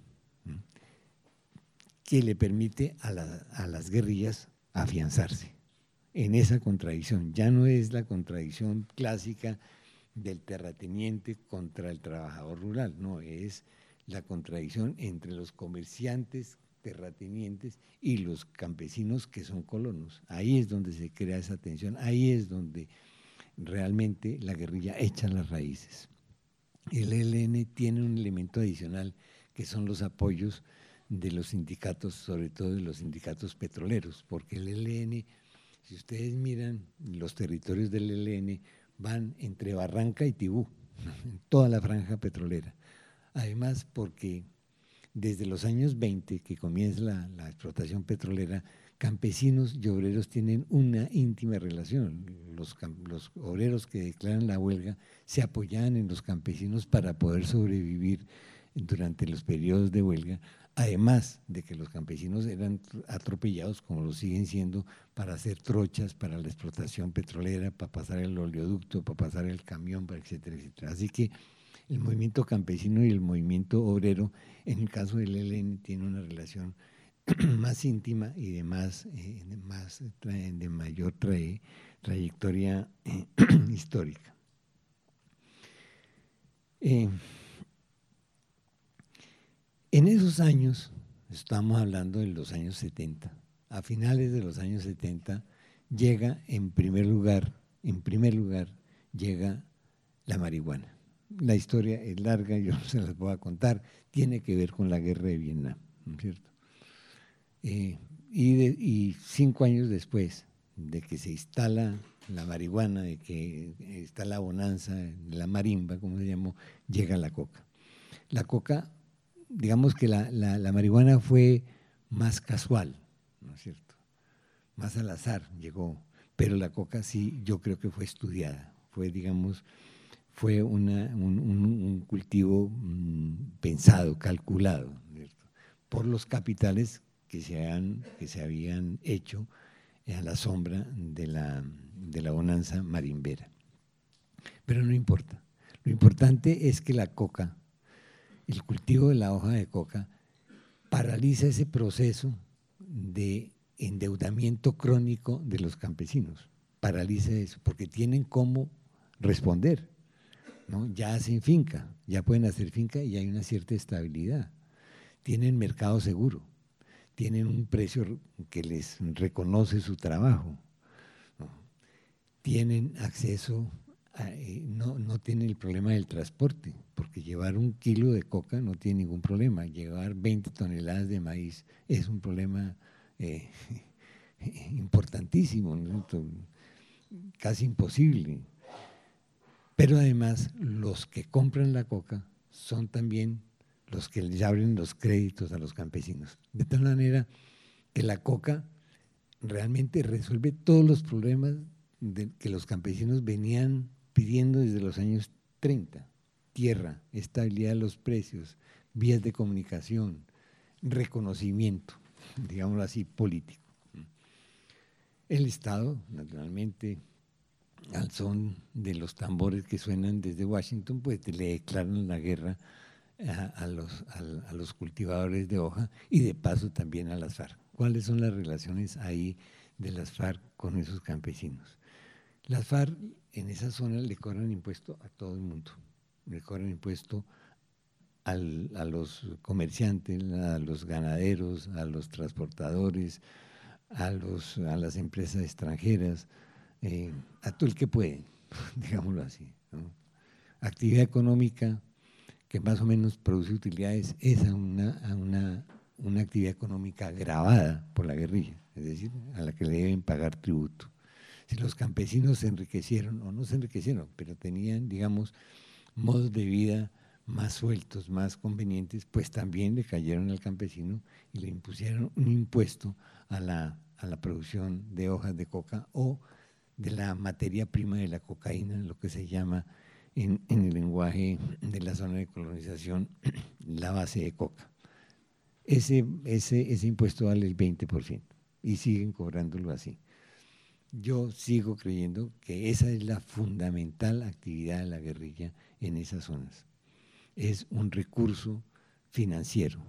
que le permite a las guerrillas afianzarse en esa contradicción. Ya no es la contradicción clásica del terrateniente contra el trabajador rural, no, es la contradicción entre los comerciantes terratenientes y los campesinos que son colonos. Ahí es donde se crea esa tensión, ahí es donde realmente la guerrilla echa las raíces. El ELN tiene un elemento adicional que son los apoyos de los sindicatos, sobre todo de los sindicatos petroleros, porque el ELN, si ustedes miran los territorios del ELN, van entre Barranca y Tibú, en toda la franja petrolera. Además, porque desde los años 20, que comienza la explotación petrolera, campesinos y obreros tienen una íntima relación. Los obreros que declaran la huelga se apoyaban en los campesinos para poder sobrevivir durante los periodos de huelga, además de que los campesinos eran atropellados, como lo siguen siendo, para hacer trochas, para la explotación petrolera, para pasar el oleoducto, para pasar el camión, para etcétera, etcétera. Así que el movimiento campesino y el movimiento obrero, en el caso del ELN, tiene una relación más íntima y de mayor trayectoria histórica. En esos años, estamos hablando de los años 70, a finales de los años 70, llega en primer lugar, llega la marihuana. La historia es larga, yo no se las voy a contar, tiene que ver con la guerra de Vietnam, ¿no es cierto? Y 5 años después de que se instala la marihuana, de que está la bonanza, la marimba, como se llamó, llega la coca. La coca, digamos que la marihuana fue más casual, ¿no es cierto? Más al azar llegó, pero la coca sí, yo creo que fue estudiada, fue, digamos, fue un cultivo pensado, calculado, ¿cierto? Por los capitales que se habían hecho a la sombra de la bonanza marimbera. Pero no importa, lo importante es que la coca, el cultivo de la hoja de coca, paraliza ese proceso de endeudamiento crónico de los campesinos, paraliza eso, porque tienen cómo responder, ¿no? Ya hacen finca, ya pueden hacer finca y hay una cierta estabilidad, tienen mercado seguro, tienen un precio que les reconoce su trabajo, ¿no? Tienen acceso, no tienen el problema del transporte, porque llevar 1 kilo de coca no tiene ningún problema, llevar 20 toneladas de maíz es un problema importantísimo, ¿no? Casi imposible. Pero además los que compran la coca son también los que les abren los créditos a los campesinos. De tal manera que la coca realmente resuelve todos los problemas que los campesinos venían pidiendo desde los años 30. Tierra, estabilidad de los precios, vías de comunicación, reconocimiento, digámoslo así, político. El Estado, naturalmente, al son de los tambores que suenan desde Washington, pues le declaran la guerra a los cultivadores de hoja y de paso también a las FARC. ¿Cuáles son las relaciones ahí de las FARC con esos campesinos? Las FARC en esa zona le cobran impuesto a todo el mundo, le cobran impuesto a los comerciantes, a los ganaderos, a los transportadores, a las empresas extranjeras, a todo el que puede, digámoslo así, ¿no? Actividad económica que más o menos produce utilidades es una actividad económica gravada por la guerrilla, es decir, a la que le deben pagar tributo. Si los campesinos se enriquecieron o no se enriquecieron, pero tenían, digamos, modos de vida más sueltos, más convenientes, pues también le cayeron al campesino y le impusieron un impuesto a la producción de hojas de coca o de la materia prima de la cocaína, lo que se llama en el lenguaje de la zona de colonización la base de coca. Ese impuesto vale el 20% y siguen cobrándolo así. Yo sigo creyendo que esa es la fundamental actividad de la guerrilla en esas zonas. Es un recurso financiero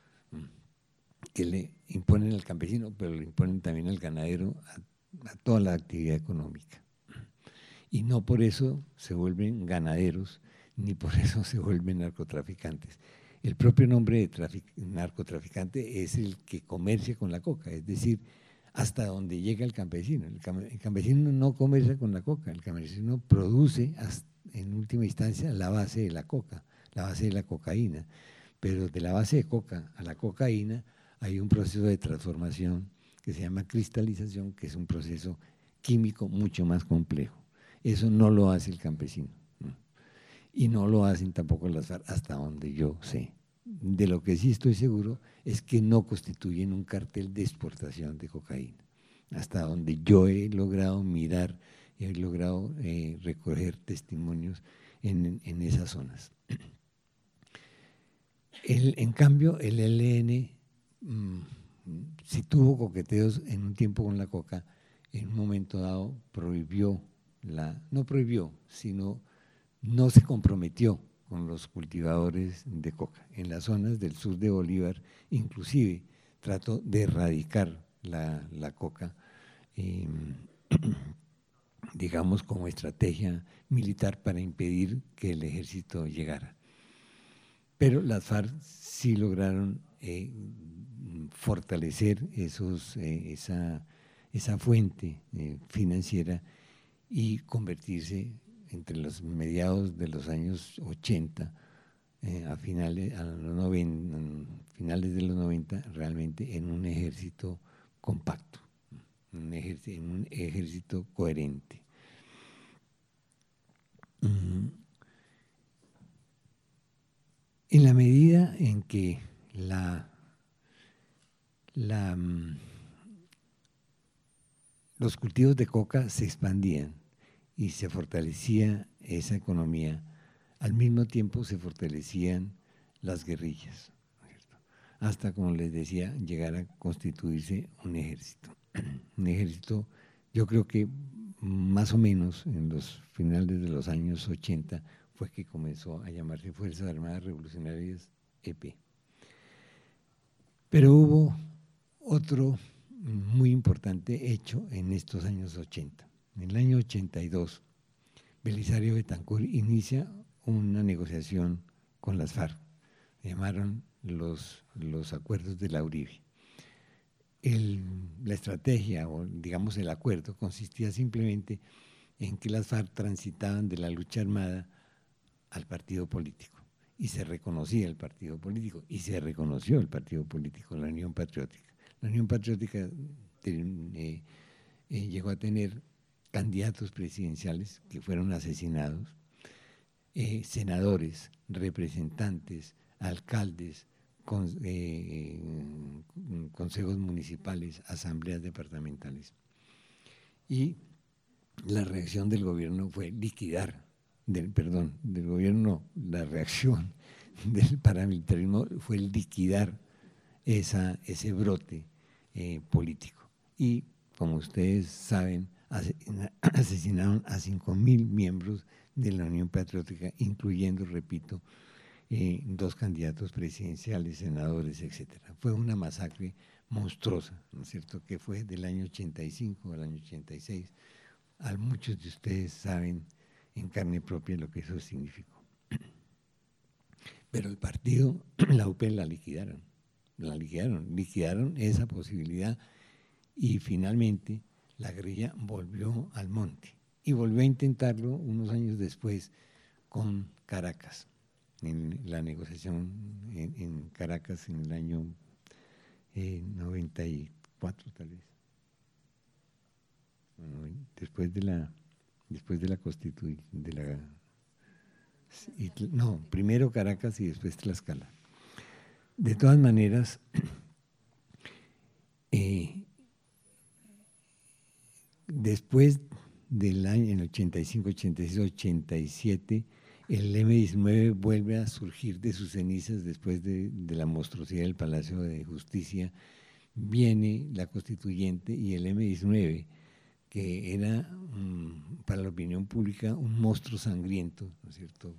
que le imponen al campesino, pero le imponen también al ganadero, a toda la actividad económica. y no por eso se vuelven ganaderos, ni por eso se vuelven narcotraficantes. El propio nombre de narcotraficante es el que comercia con la coca, es decir, hasta donde llega el campesino. El campesino no comercia con la coca, el campesino produce en última instancia la base de la coca, la base de la cocaína, pero de la base de coca a la cocaína hay un proceso de transformación que se llama cristalización, que es un proceso químico mucho más complejo. Eso no lo hace el campesino, ¿no? Y no lo hacen tampoco las FARC, hasta donde yo sé. De lo que sí estoy seguro es que no constituyen un cartel de exportación de cocaína, hasta donde yo he logrado mirar, he logrado recoger testimonios en esas zonas. En cambio, el ELN sí tuvo coqueteos en un tiempo con la coca, en un momento dado prohibió, no prohibió, sino no se comprometió con los cultivadores de coca. En las zonas del sur de Bolívar, inclusive, trató de erradicar la coca, digamos, como estrategia militar para impedir que el ejército llegara. Pero las FARC sí lograron fortalecer esa fuente financiera y convertirse entre los mediados de los años 80 a finales de los 90 realmente en un ejército compacto, en un ejército coherente. En la medida en que los cultivos de coca se expandían y se fortalecía esa economía, al mismo tiempo se fortalecían las guerrillas, ¿cierto? Hasta, como les decía, llegar a constituirse un ejército. Un ejército, yo creo que más o menos en los finales de los años 80 fue que comenzó a llamarse Fuerzas Armadas Revolucionarias EP. Pero hubo otro muy importante hecho en estos años 80. En el año 82, Belisario Betancur inicia una negociación con las FARC, se llamaron los acuerdos de la Uribe. La estrategia, o digamos el acuerdo, consistía simplemente en que las FARC transitaban de la lucha armada al partido político, y se reconocía el partido político, y se reconoció el partido político, la Unión Patriótica. La Unión Patriótica llegó a tener candidatos presidenciales que fueron asesinados, senadores, representantes, alcaldes, consejos municipales, asambleas departamentales. Y la reacción del gobierno fue la reacción del paramilitarismo fue liquidar ese brote político. Y como ustedes saben, asesinaron a 5.000 miembros de la Unión Patriótica, incluyendo, repito, 2 candidatos presidenciales, senadores, etcétera. Fue una masacre monstruosa, ¿no es cierto?, que fue del año 85 al año 86. Muchos de ustedes saben en carne propia lo que eso significó. Pero el partido, la UP, liquidaron esa posibilidad, y finalmente la guerrilla volvió al monte y volvió a intentarlo unos años después con Caracas, en la negociación en Caracas en el año 94 tal vez, después de la constitución, primero Caracas y después Tlaxcala. De todas maneras, después del año, en 85, 86, 87, el M-19 vuelve a surgir de sus cenizas después de la monstruosidad del Palacio de Justicia. Viene la Constituyente y el M-19, que era para la opinión pública un monstruo sangriento, ¿no es cierto?,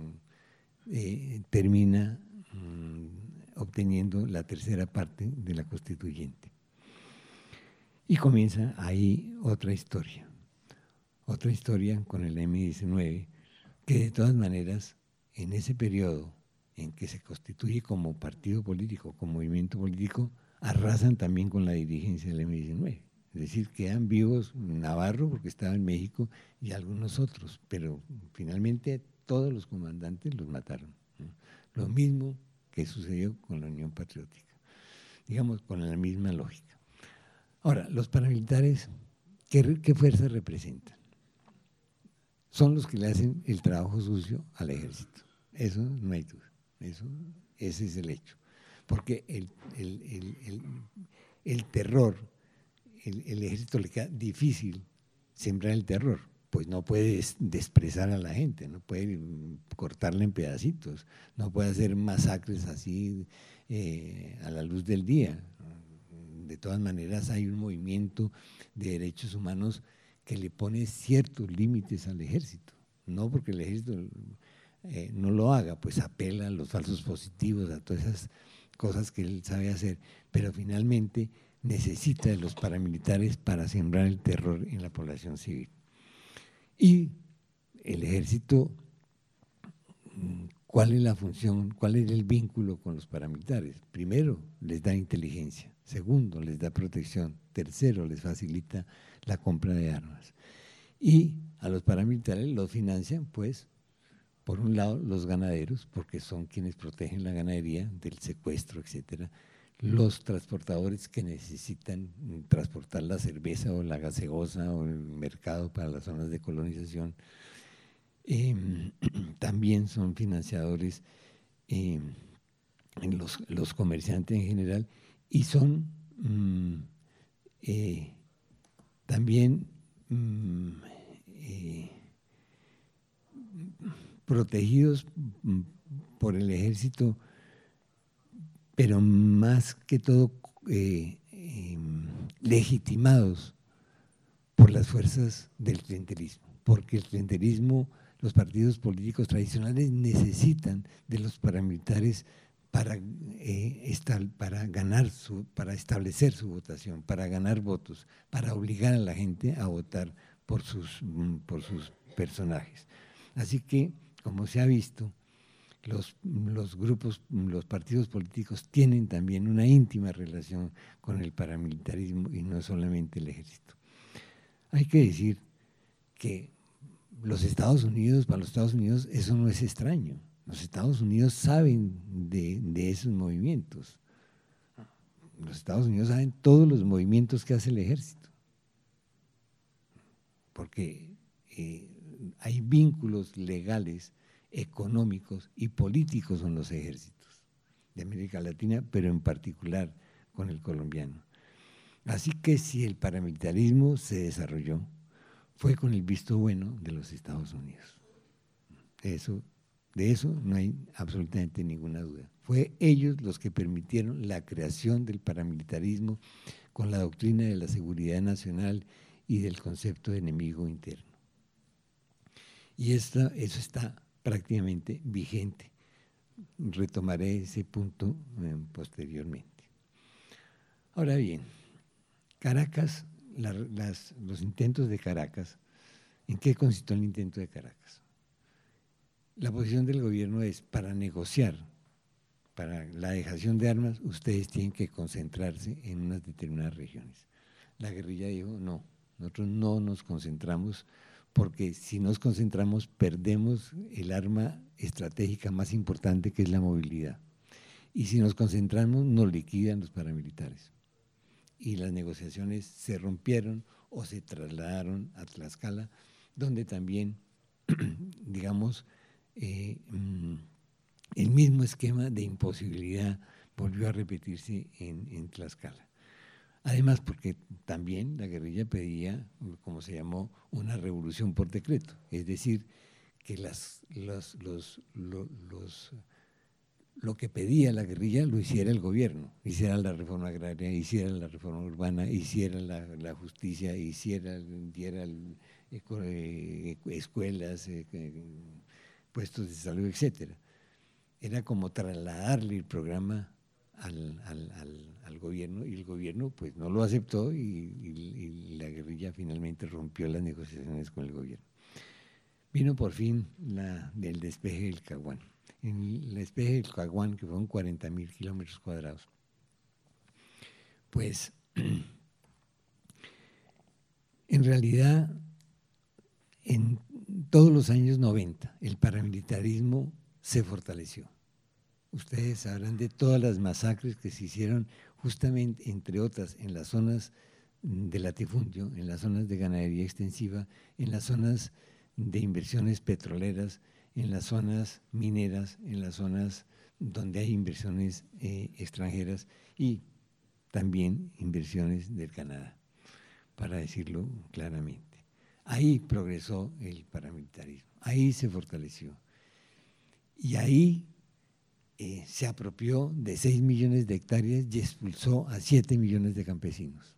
termina obteniendo la tercera parte de la Constituyente. Y comienza ahí otra historia otra historia con el M-19, que de todas maneras, en ese periodo en que se constituye como partido político, como movimiento político, arrasan también con la dirigencia del M-19. Es decir, quedan vivos Navarro, porque estaba en México, y algunos otros, pero finalmente todos los comandantes los mataron, ¿no? Lo mismo que sucedió con la Unión Patriótica, digamos, con la misma lógica. Ahora, los paramilitares, ¿qué fuerzas representan? Son los que le hacen el trabajo sucio al ejército. Eso no hay duda. Ese es el hecho. Porque el terror, el ejército le queda difícil sembrar el terror, pues no puede desprezar a la gente, no puede cortarla en pedacitos, no puede hacer masacres así a la luz del día. De todas maneras hay un movimiento de derechos humanos que le pone ciertos límites al ejército, no porque el ejército no lo haga, pues apela a los falsos positivos, a todas esas cosas que él sabe hacer, pero finalmente necesita de los paramilitares para sembrar el terror en la población civil. Y el ejército, ¿cuál es la función, cuál es el vínculo con los paramilitares? Primero, les da inteligencia. Segundo, les da protección. Tercero, les facilita la compra de armas. Y a los paramilitares los financian, pues, por un lado, los ganaderos, porque son quienes protegen la ganadería del secuestro, etcétera. Los transportadores que necesitan transportar la cerveza o la gaseosa o el mercado para las zonas de colonización. También son financiadores los comerciantes en general, y son también protegidos por el ejército, pero más que todo legitimados por las fuerzas del clientelismo, porque el clientelismo, los partidos políticos tradicionales necesitan de los paramilitares para establecer su votación, para ganar votos, para obligar a la gente a votar por sus personajes. Así que, como se ha visto, los grupos, los partidos políticos tienen también una íntima relación con el paramilitarismo y no solamente el ejército. Hay que decir que para los Estados Unidos eso no es extraño. Los Estados Unidos saben de esos movimientos. Los Estados Unidos saben todos los movimientos que hace el ejército, porque hay vínculos legales, económicos y políticos con los ejércitos de América Latina, pero en particular con el colombiano. Así que si el paramilitarismo se desarrolló, fue con el visto bueno de los Estados Unidos. De eso no hay absolutamente ninguna duda. Fue ellos los que permitieron la creación del paramilitarismo con la doctrina de la seguridad nacional y del concepto de enemigo interno. Y eso está prácticamente vigente. Retomaré ese punto posteriormente. Ahora bien, Caracas, los intentos de Caracas, ¿en qué consistió el intento de Caracas? La posición del gobierno es: para negociar, para la dejación de armas, ustedes tienen que concentrarse en unas determinadas regiones. La guerrilla dijo: no, nosotros no nos concentramos, porque si nos concentramos perdemos el arma estratégica más importante, que es la movilidad. Y si nos concentramos nos liquidan los paramilitares. Y las negociaciones se rompieron o se trasladaron a Tlaxcala, donde también, digamos, el mismo esquema de imposibilidad volvió a repetirse en Tlaxcala. Además, porque también la guerrilla pedía, como se llamó, una revolución por decreto, es decir, que lo que pedía la guerrilla lo hiciera el gobierno, hiciera la reforma agraria, hiciera la reforma urbana, hiciera la justicia, diera escuelas, puestos de salud, etcétera. Era como trasladarle el programa al gobierno, y el gobierno pues no lo aceptó y la guerrilla finalmente rompió las negociaciones con el gobierno. Vino por fin el despeje del Caguán. En el despeje del Caguán, que fueron 40.000 kilómetros cuadrados, pues en realidad en todos los años 90 el paramilitarismo se fortaleció. Ustedes sabrán de todas las masacres que se hicieron justamente, entre otras, en las zonas de latifundio, en las zonas de ganadería extensiva, en las zonas de inversiones petroleras, en las zonas mineras, en las zonas donde hay inversiones extranjeras y también inversiones del Canadá, para decirlo claramente. Ahí progresó el paramilitarismo, ahí se fortaleció y ahí se apropió de 6 millones de hectáreas y expulsó a 7 millones de campesinos.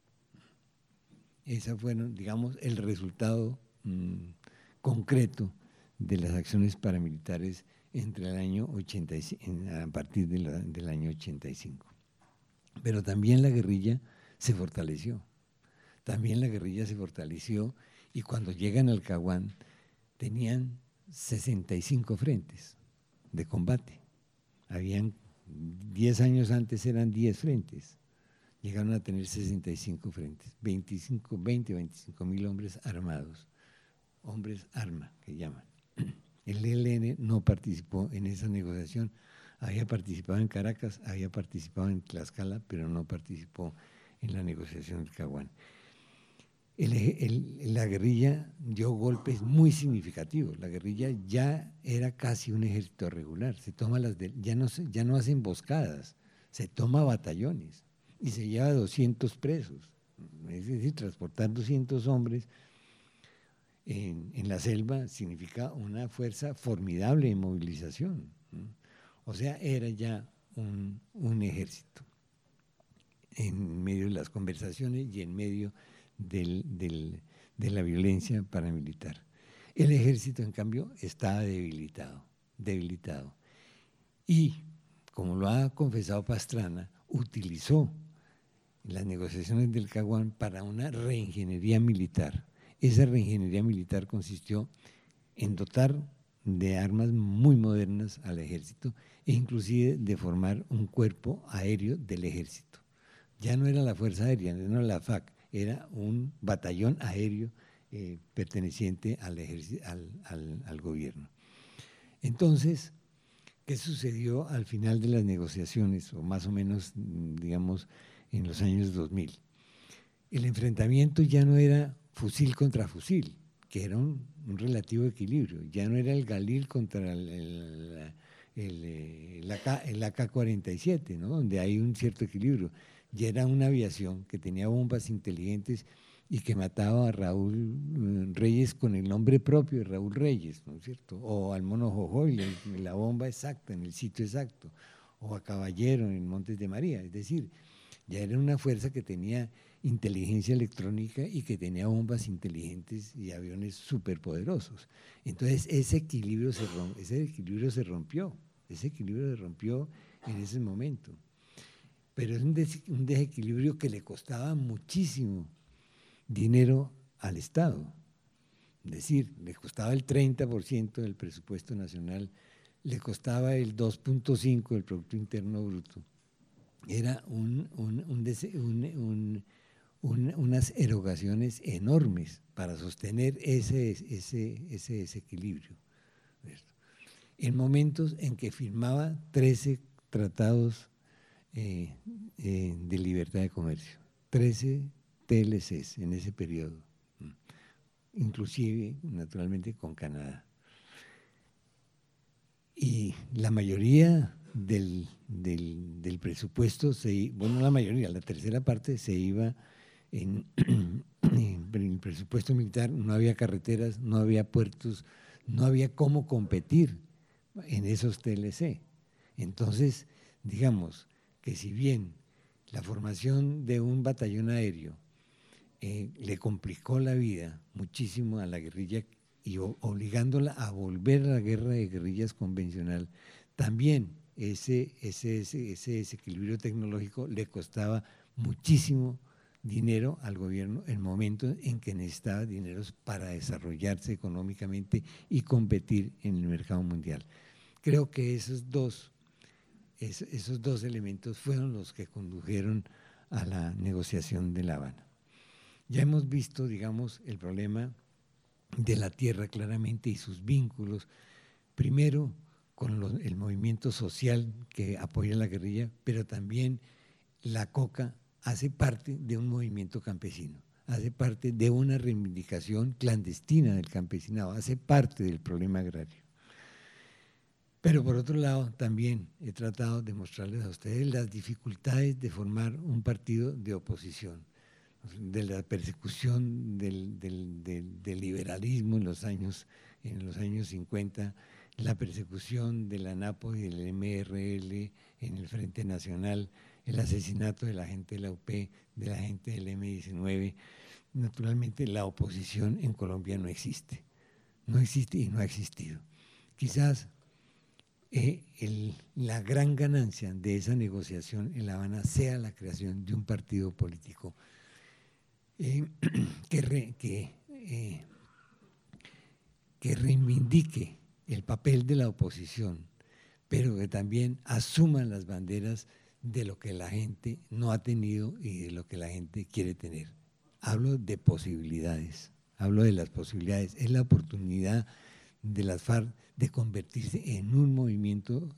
Ese fue, digamos, el resultado concreto de las acciones paramilitares entre el año 85, a partir del año 85. Pero también la guerrilla se fortaleció. También la guerrilla se fortaleció y cuando llegan al Caguán tenían 65 frentes de combate. Habían 10 años antes eran 10 frentes. Llegaron a tener 65 frentes, 25 mil hombres armados, hombres arma que llaman. El ELN no participó en esa negociación, había participado en Caracas, había participado en Tlaxcala, pero no participó en la negociación del Caguán. La guerrilla dio golpes muy significativos. La guerrilla ya era casi un ejército regular. Ya no hace emboscadas, se toma batallones y se lleva 200 presos. Es decir, transportar 200 hombres en la selva significa una fuerza formidable de movilización, ¿no? O sea, era ya un ejército en medio de las conversaciones y en medio de la violencia paramilitar. El ejército, en cambio, estaba debilitado. Y, como lo ha confesado Pastrana, utilizó las negociaciones del Caguán para una reingeniería militar. Esa reingeniería militar consistió en dotar de armas muy modernas al ejército e inclusive de formar un cuerpo aéreo del ejército. Ya no era la Fuerza Aérea, no era la FAC, era un batallón aéreo perteneciente al gobierno. Entonces, ¿qué sucedió al final de las negociaciones, o más o menos, digamos, en los años 2000? El enfrentamiento ya no era fusil contra fusil, que era un relativo equilibrio, ya no era el Galil contra el AK-47, ¿no? Donde hay un cierto equilibrio. Ya era una aviación que tenía bombas inteligentes y que mataba a Raúl Reyes con el nombre propio de Raúl Reyes, ¿no es cierto? O al Mono Jojoy, la bomba exacta, en el sitio exacto, o a Caballero en Montes de María. Es decir, ya era una fuerza que tenía inteligencia electrónica y que tenía bombas inteligentes y aviones superpoderosos. Entonces ese equilibrio se rompió en ese momento. Pero es un desequilibrio que le costaba muchísimo dinero al Estado. Es decir, le costaba el 30% del presupuesto nacional, le costaba el 2.5% del Producto Interno Bruto. Era unas erogaciones enormes para sostener ese desequilibrio. En momentos en que firmaba 13 tratados de libertad de comercio, 13 TLCs en ese periodo, inclusive naturalmente con Canadá. Y la mayoría del presupuesto, la mayoría, la tercera parte se iba en el presupuesto militar. No había carreteras, no había puertos, no había cómo competir en esos TLC. Entonces, digamos que si bien la formación de un batallón aéreo le complicó la vida muchísimo a la guerrilla y obligándola a volver a la guerra de guerrillas convencional, también ese desequilibrio tecnológico le costaba muchísimo dinero al gobierno en momentos en que necesitaba dineros para desarrollarse económicamente y competir en el mercado mundial. Creo que esos dos elementos fueron los que condujeron a la negociación de La Habana. Ya hemos visto, digamos, el problema de la tierra claramente y sus vínculos, primero con el movimiento social que apoya la guerrilla, pero también la coca hace parte de un movimiento campesino, hace parte de una reivindicación clandestina del campesinado, hace parte del problema agrario. Pero por otro lado, también he tratado de mostrarles a ustedes las dificultades de formar un partido de oposición, de la persecución del liberalismo en los años 50, la persecución de la ANAPO y del MRL en el Frente Nacional, el asesinato de la gente de la UP, de la gente del M-19. Naturalmente la oposición en Colombia no existe y no ha existido. Quizás la gran ganancia de esa negociación en La Habana sea la creación de un partido político que reivindique el papel de la oposición, pero que también asuma las banderas de lo que la gente no ha tenido y de lo que la gente quiere tener. Hablo de posibilidades, hablo de las posibilidades, es la oportunidad de las FARC de convertirse en un movimiento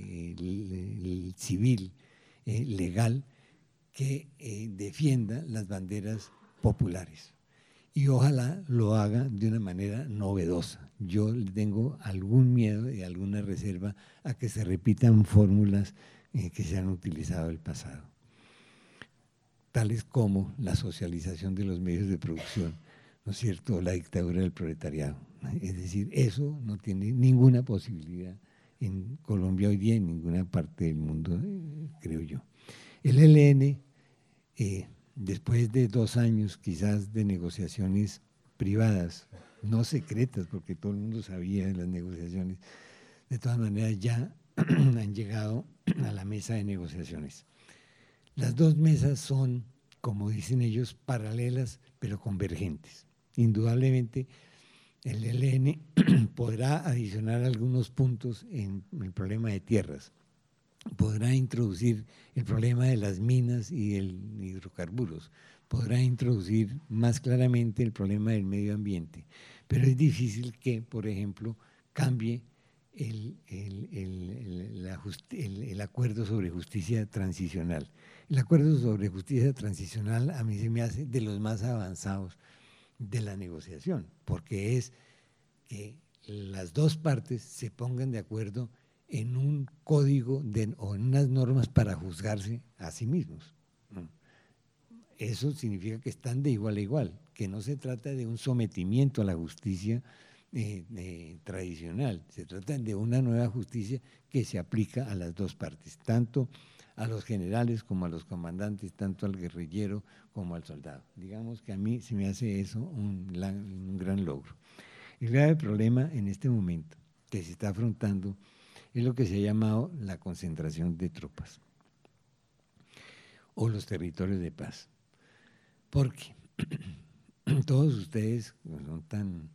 civil, legal, que defienda las banderas populares. Y ojalá lo haga de una manera novedosa. Yo tengo algún miedo y alguna reserva a que se repitan fórmulas que se han utilizado en el pasado, tales como la socialización de los medios de producción, ¿no es cierto?, la dictadura del proletariado. Es decir, eso no tiene ninguna posibilidad en Colombia hoy día, en ninguna parte del mundo, creo yo. El ELN, después de 2 años quizás de negociaciones privadas, no secretas, porque todo el mundo sabía de las negociaciones, de todas maneras ya han llegado a la mesa de negociaciones. Las 2 mesas son, como dicen ellos, paralelas pero convergentes. Indudablemente el ELN podrá adicionar algunos puntos en el problema de tierras, podrá introducir el problema de las minas y de hidrocarburos, podrá introducir más claramente el problema del medio ambiente, pero es difícil que, por ejemplo, cambie el acuerdo sobre justicia transicional. El acuerdo sobre justicia transicional a mí se me hace de los más avanzados de la negociación, porque es que las 2 partes se pongan de acuerdo en un código o en unas normas para juzgarse a sí mismos. Eso significa que están de igual a igual, que no se trata de un sometimiento a la justicia tradicional, se trata de una nueva justicia que se aplica a las 2 partes, tanto a los generales como a los comandantes, tanto al guerrillero como al soldado. Digamos que a mí se me hace eso un gran logro. El grave problema en este momento que se está afrontando es lo que se ha llamado la concentración de tropas o los territorios de paz. Porque todos ustedes son tan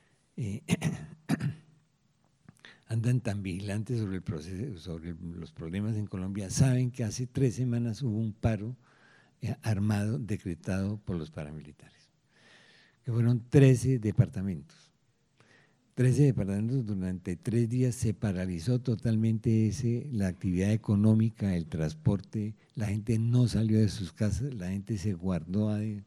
andan tan vigilantes sobre el proceso, sobre los problemas en Colombia, saben que hace 3 semanas hubo un paro armado decretado por los paramilitares, que fueron 13 departamentos. 13 departamentos, durante 3 días se paralizó totalmente la actividad económica, el transporte, la gente no salió de sus casas, la gente se guardó en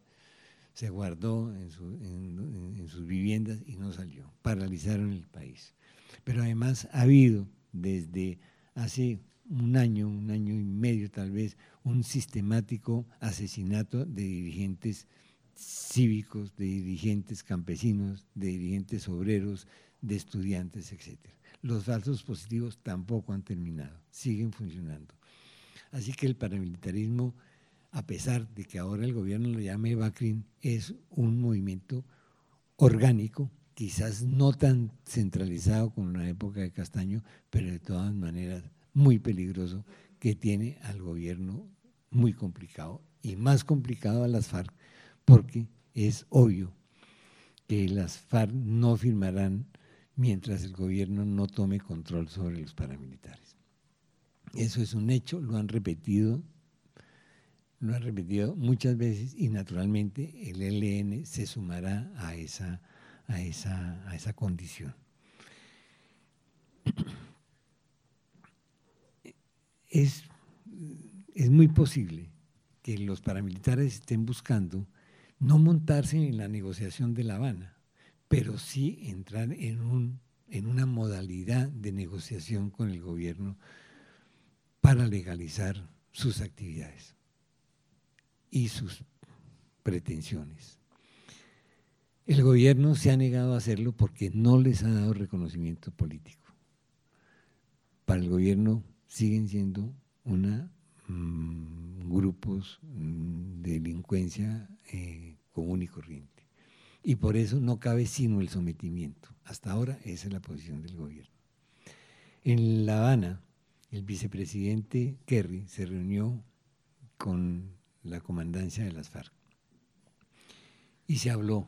sus viviendas y no salió, paralizaron el país. Pero además ha habido desde hace un año y medio tal vez, un sistemático asesinato de dirigentes cívicos, de dirigentes campesinos, de dirigentes obreros, de estudiantes, etcétera. Los falsos positivos tampoco han terminado, siguen funcionando. Así que el paramilitarismo, a pesar de que ahora el gobierno lo llame BACRIM, es un movimiento orgánico, quizás no tan centralizado como en la época de Castaño, pero de todas maneras muy peligroso que tiene al gobierno muy complicado y más complicado a las FARC, porque es obvio que las FARC no firmarán mientras el gobierno no tome control sobre los paramilitares. Eso es un hecho, lo han repetido muchas veces y naturalmente el ELN se sumará a esa condición. Es muy posible que los paramilitares estén buscando no montarse en la negociación de La Habana, pero sí entrar en una modalidad de negociación con el gobierno para legalizar sus actividades y sus pretensiones. El gobierno se ha negado a hacerlo porque no les ha dado reconocimiento político. Para el gobierno siguen siendo grupos de delincuencia común y corriente. Y por eso no cabe sino el sometimiento. Hasta ahora esa es la posición del gobierno. En La Habana, el vicepresidente Kerry se reunió con la comandancia de las FARC y se habló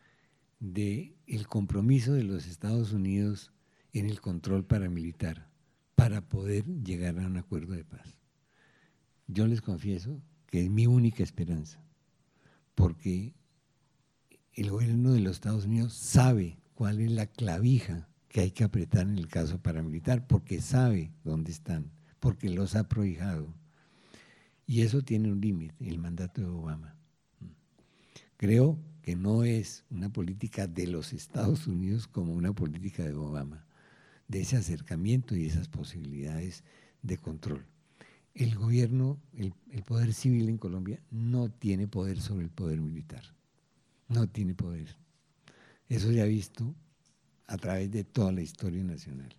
del compromiso de los Estados Unidos en el control paramilitar para poder llegar a un acuerdo de paz. Yo les confieso que es mi única esperanza, porque el gobierno de los Estados Unidos sabe cuál es la clavija que hay que apretar en el caso paramilitar, porque sabe dónde están, porque los ha prohijado. Y eso tiene un límite, el mandato de Obama. Creo que no es una política de los Estados Unidos como una política de Obama, de ese acercamiento y esas posibilidades de control. El gobierno, el poder civil en Colombia no tiene poder sobre el poder militar, no tiene poder. Eso se ha visto a través de toda la historia nacional.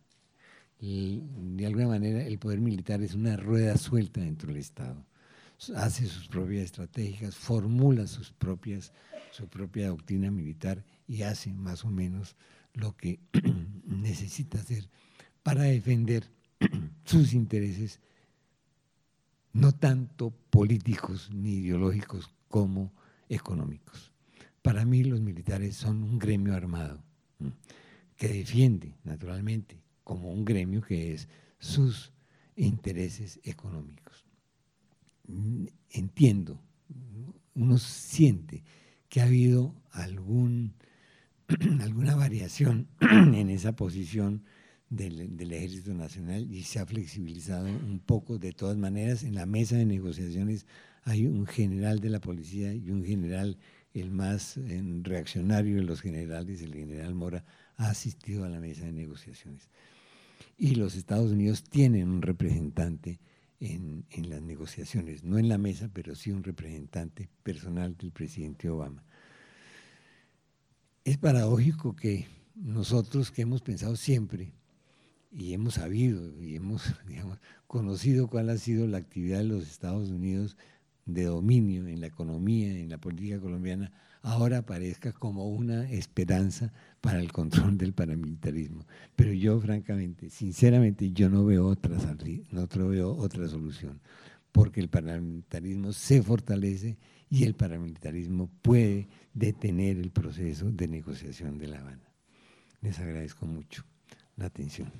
De alguna manera el poder militar es una rueda suelta dentro del Estado. Hace sus propias estrategias, formula su propia doctrina militar y hace más o menos lo que necesita hacer para defender sus intereses, no tanto políticos ni ideológicos como económicos. Para mí los militares son un gremio armado que defiende naturalmente como un gremio que es sus intereses económicos. Entiendo, uno siente que ha habido alguna variación en esa posición del Ejército Nacional y se ha flexibilizado un poco. De todas maneras, en la mesa de negociaciones hay un general de la policía y un general, el más reaccionario de los generales, el general Mora, ha asistido a la mesa de negociaciones. Y los Estados Unidos tienen un representante en las negociaciones, no en la mesa, pero sí un representante personal del presidente Obama. Es paradójico que nosotros, que hemos pensado siempre y hemos sabido y hemos, conocido cuál ha sido la actividad de los Estados Unidos de dominio en la economía, en la política colombiana, ahora aparezca como una esperanza para el control del paramilitarismo. Pero yo, francamente, sinceramente, yo no veo otra solución, porque el paramilitarismo se fortalece y el paramilitarismo puede detener el proceso de negociación de La Habana. Les agradezco mucho la atención.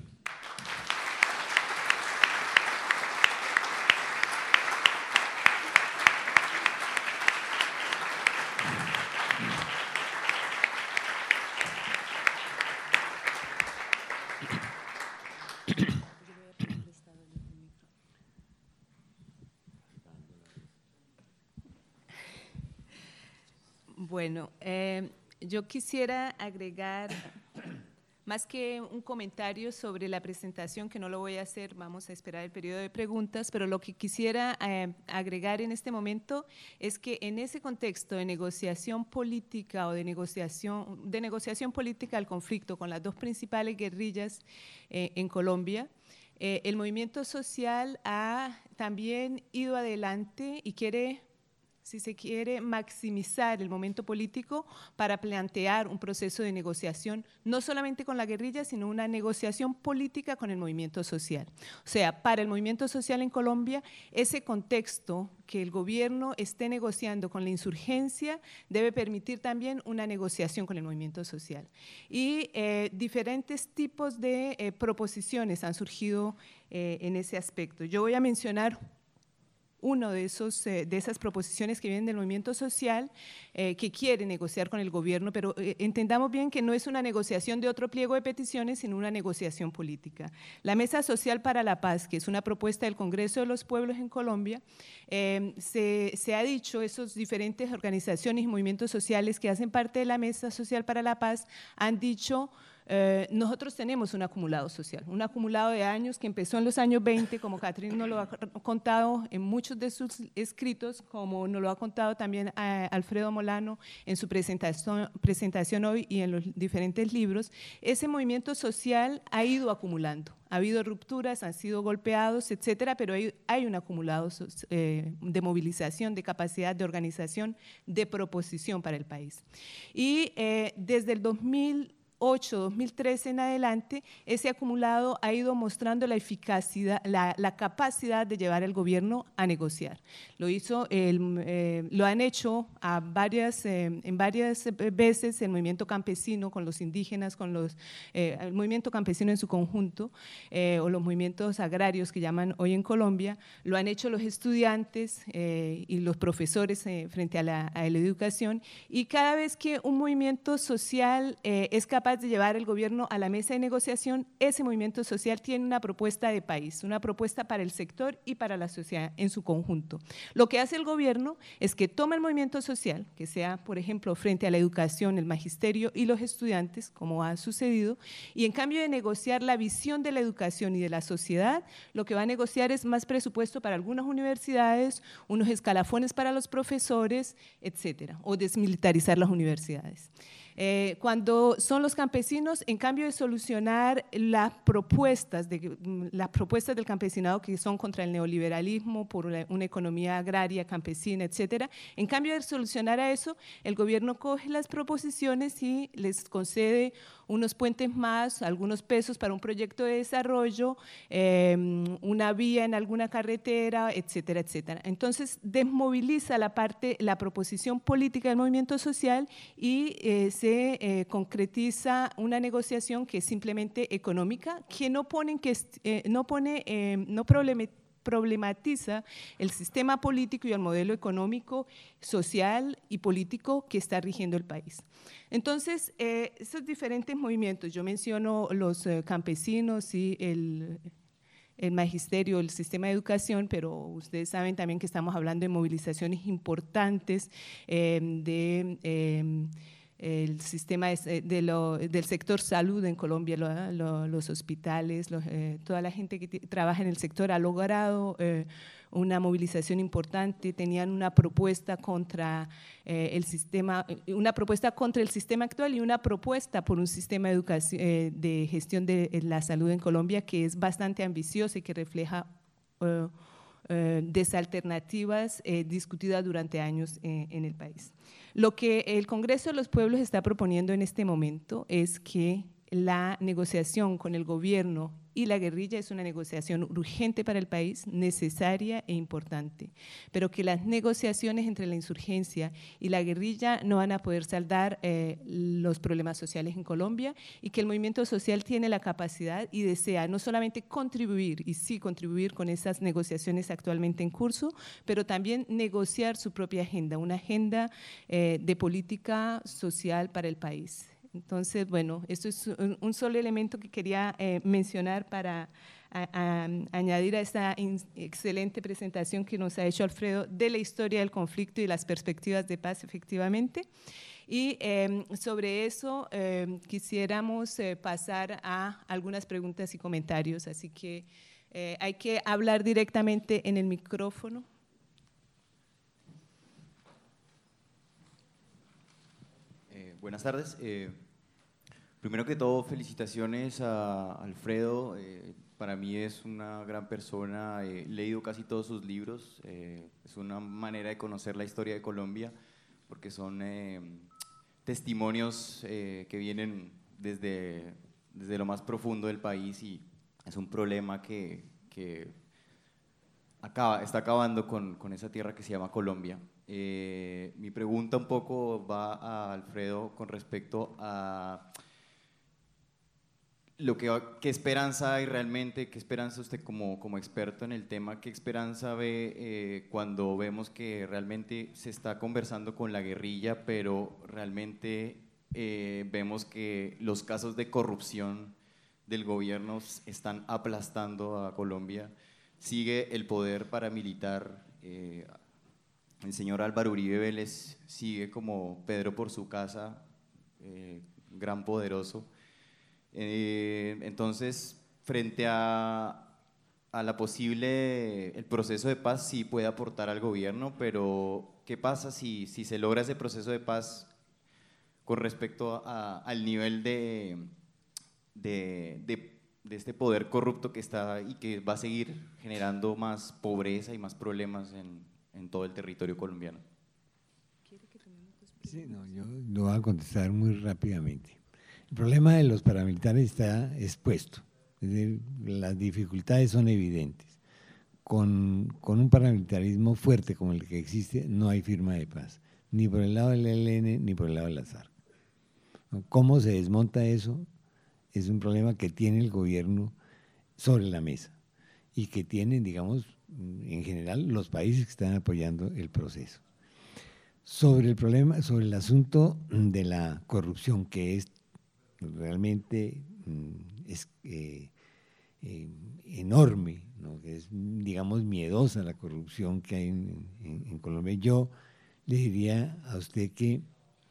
Bueno, yo quisiera agregar, más que un comentario sobre la presentación, que no lo voy a hacer, vamos a esperar el periodo de preguntas, pero lo que quisiera agregar en este momento es que en ese contexto de negociación política o de negociación política al conflicto con las dos principales guerrillas en Colombia, el movimiento social ha también ido adelante y quiere si se quiere, maximizar el momento político para plantear un proceso de negociación, no solamente con la guerrilla, sino una negociación política con el movimiento social. O sea, para el movimiento social en Colombia, ese contexto que el gobierno esté negociando con la insurgencia debe permitir también una negociación con el movimiento social. Y diferentes tipos de proposiciones han surgido en ese aspecto. Yo voy a mencionar uno de esas proposiciones que vienen del movimiento social que quiere negociar con el gobierno, pero entendamos bien que no es una negociación de otro pliego de peticiones, sino una negociación política. La Mesa Social para la Paz, que es una propuesta del Congreso de los Pueblos en Colombia, se ha dicho, esos diferentes organizaciones y movimientos sociales que hacen parte de la Mesa Social para la Paz han dicho: nosotros tenemos un acumulado social, un acumulado de años que empezó en los años 20, como Catherine nos lo ha contado en muchos de sus escritos, como nos lo ha contado también Alfredo Molano en su presentación hoy y en los diferentes libros. Ese movimiento social ha ido acumulando. Ha habido rupturas, han sido golpeados, etcétera, pero hay un acumulado de movilización, de capacidad de organización, de proposición para el país. Y desde el 2013 en adelante, ese acumulado ha ido mostrando la eficacia, la capacidad de llevar al gobierno a negociar. Lo han hecho en varias veces el movimiento campesino con los indígenas, el movimiento campesino en su conjunto, o los movimientos agrarios que llaman hoy en Colombia, lo han hecho los estudiantes y los profesores frente a la educación, y cada vez que un movimiento social es capaz de llevar el gobierno a la mesa de negociación, ese movimiento social tiene una propuesta de país, una propuesta para el sector y para la sociedad en su conjunto. Lo que hace el gobierno es que toma el movimiento social, que sea, por ejemplo, frente a la educación, el magisterio y los estudiantes, como ha sucedido, y en cambio de negociar la visión de la educación y de la sociedad, lo que va a negociar es más presupuesto para algunas universidades, unos escalafones para los profesores, etcétera, o desmilitarizar las universidades. Cuando son los campesinos, en cambio de solucionar las propuestas del campesinado que son contra el neoliberalismo, por una economía agraria, campesina, etcétera, en cambio de solucionar a eso, el gobierno coge las proposiciones y les concede unos puentes más, algunos pesos para un proyecto de desarrollo, una vía en alguna carretera, etcétera, etcétera. Entonces, desmoviliza la proposición política del movimiento social y se concretiza una negociación que es simplemente económica, que no problematiza el sistema político y el modelo económico, social y político que está rigiendo el país. Entonces, esos diferentes movimientos, yo menciono los campesinos y el magisterio, el sistema de educación, pero ustedes saben también que estamos hablando de movilizaciones importantes el sistema del sector salud en Colombia, los hospitales, toda la gente que trabaja en el sector ha logrado una movilización importante, tenían una propuesta contra el sistema actual y una propuesta por un sistema de gestión de la salud en Colombia que es bastante ambiciosa y que refleja desalternativas discutidas durante años en el país. Lo que el Congreso de los Pueblos está proponiendo en este momento es que la negociación con el gobierno y la guerrilla es una negociación urgente para el país, necesaria e importante, pero que las negociaciones entre la insurgencia y la guerrilla no van a poder saldar los problemas sociales en Colombia y que el movimiento social tiene la capacidad y desea no solamente contribuir, y sí contribuir con esas negociaciones actualmente en curso, pero también negociar su propia agenda, una agenda de política social para el país. Entonces, bueno, esto es un solo elemento que quería mencionar para añadir a esta excelente presentación que nos ha hecho Alfredo de la historia del conflicto y las perspectivas de paz, efectivamente. Y sobre eso quisiéramos pasar a algunas preguntas y comentarios, así que hay que hablar directamente en el micrófono. Buenas tardes. Primero que todo, felicitaciones a Alfredo para mí es una gran persona, he leído casi todos sus libros, es una manera de conocer la historia de Colombia, porque son testimonios que vienen desde lo más profundo del país, y es un problema que está acabando con esa tierra que se llama Colombia. Mi pregunta un poco va a Alfredo con respecto a qué esperanza hay realmente, qué esperanza usted como experto en el tema, qué esperanza ve cuando vemos que realmente se está conversando con la guerrilla, pero realmente vemos que los casos de corrupción del gobierno están aplastando a Colombia, sigue el poder paramilitar, el señor Álvaro Uribe Vélez sigue como Pedro por su casa, gran poderoso. Entonces, frente a la el proceso de paz sí puede aportar al gobierno, pero ¿qué pasa si se logra ese proceso de paz con respecto al nivel de este poder corrupto que está y que va a seguir generando más pobreza y más problemas en todo el territorio colombiano? Sí, no, yo lo voy a contestar muy rápidamente. El problema de los paramilitares está expuesto, es decir, las dificultades son evidentes. Con un paramilitarismo fuerte como el que existe, no hay firma de paz, ni por el lado del ELN ni por el lado de las FARC. ¿Cómo se desmonta eso? Es un problema que tiene el gobierno sobre la mesa y que tienen, digamos, en general los países que están apoyando el proceso. Sobre el problema, sobre el asunto de la corrupción, que es realmente enorme, ¿no? Que es, digamos, miedosa la corrupción que hay en Colombia. Yo le diría a usted que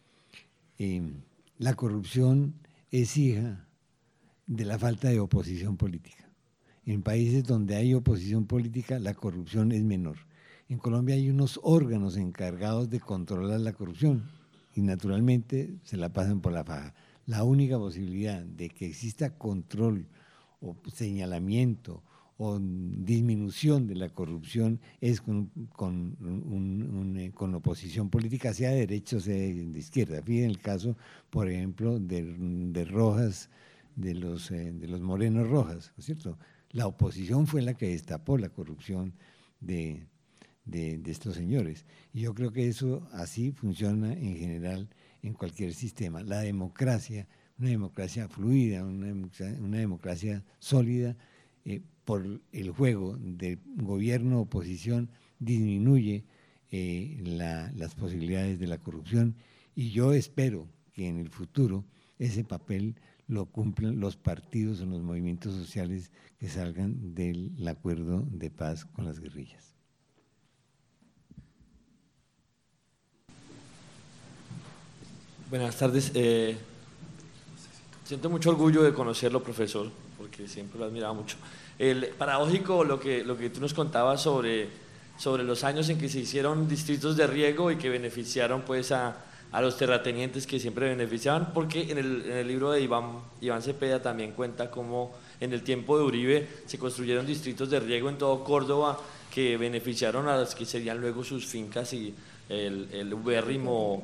la corrupción es hija de la falta de oposición política. En países donde hay oposición política, la corrupción es menor. En Colombia hay unos órganos encargados de controlar la corrupción y naturalmente se la pasan por la faja. La única posibilidad de que exista control o señalamiento o disminución de la corrupción es con oposición política, sea de derecha o sea de izquierda. Fíjense el caso, por ejemplo, de Rojas, de los Morenos Rojas, ¿no es cierto? La oposición fue la que destapó la corrupción de estos señores. Y yo creo que eso así funciona en general en cualquier sistema. La democracia, una democracia fluida, una democracia sólida, por el juego de gobierno-oposición disminuye las posibilidades de la corrupción, y yo espero que en el futuro ese papel lo cumplan los partidos o los movimientos sociales que salgan del acuerdo de paz con las guerrillas. Buenas tardes. Siento mucho orgullo de conocerlo, profesor, porque siempre lo admiraba mucho. Paradójico lo que tú nos contabas sobre los años en que se hicieron distritos de riego y que beneficiaron pues a los terratenientes que siempre beneficiaban, porque en el libro de Iván Cepeda también cuenta cómo en el tiempo de Uribe se construyeron distritos de riego en todo Córdoba que beneficiaron a los que serían luego sus fincas y el ubérrimo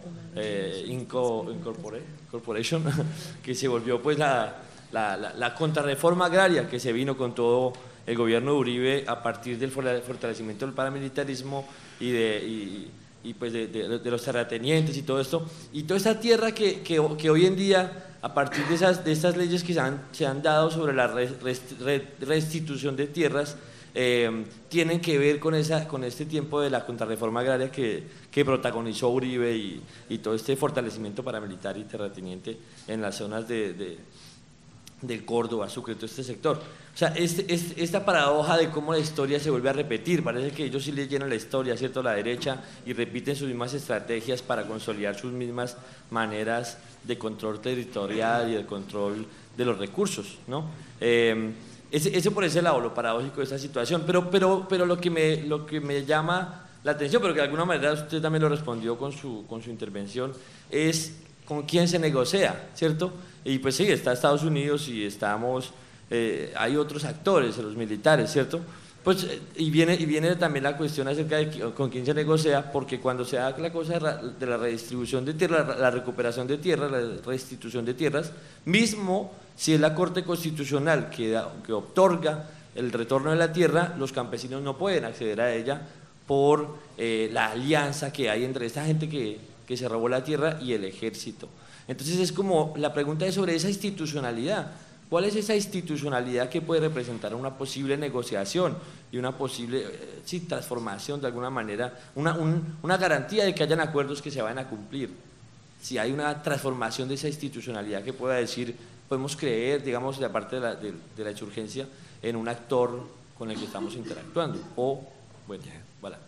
Corporation, que se volvió pues la contrarreforma agraria que se vino con todo el gobierno de Uribe a partir del fortalecimiento del paramilitarismo y pues de los terratenientes y todo esto, y toda esta tierra que hoy en día, a partir de estas leyes que se han dado sobre la restitución de tierras, tienen que ver con este tiempo de la contrarreforma agraria que protagonizó Uribe y todo este fortalecimiento paramilitar y terrateniente en las zonas del Córdoba, Sucre, todo este sector. O sea, esta paradoja de cómo la historia se vuelve a repetir, parece que ellos sí leyeron la historia, ¿cierto?, la derecha, y repiten sus mismas estrategias para consolidar sus mismas maneras de control territorial y de control de los recursos, ¿no? Ese por ese lado, lo paradójico de esta situación, pero lo que me llama la atención, pero que de alguna manera usted también lo respondió con su intervención, es con quién se negocia, ¿cierto? Y pues sí, está Estados Unidos y estamos hay otros actores, los militares, ¿cierto? Pues, y viene también la cuestión acerca de con quién se negocia, porque cuando se da la cosa de la redistribución de tierras, la recuperación de tierras, la restitución de tierras, mismo si es la Corte Constitucional que otorga el retorno de la tierra, los campesinos no pueden acceder a ella por la alianza que hay entre esta gente que se robó la tierra y el ejército. Entonces es como, la pregunta es sobre esa institucionalidad. ¿Cuál es esa institucionalidad que puede representar una posible negociación y una posible transformación de alguna manera, una garantía de que hayan acuerdos que se vayan a cumplir? Si hay una transformación de esa institucionalidad que pueda decir, podemos creer, digamos, de parte de la insurgencia, en un actor con el que estamos interactuando. O, bueno, voilà.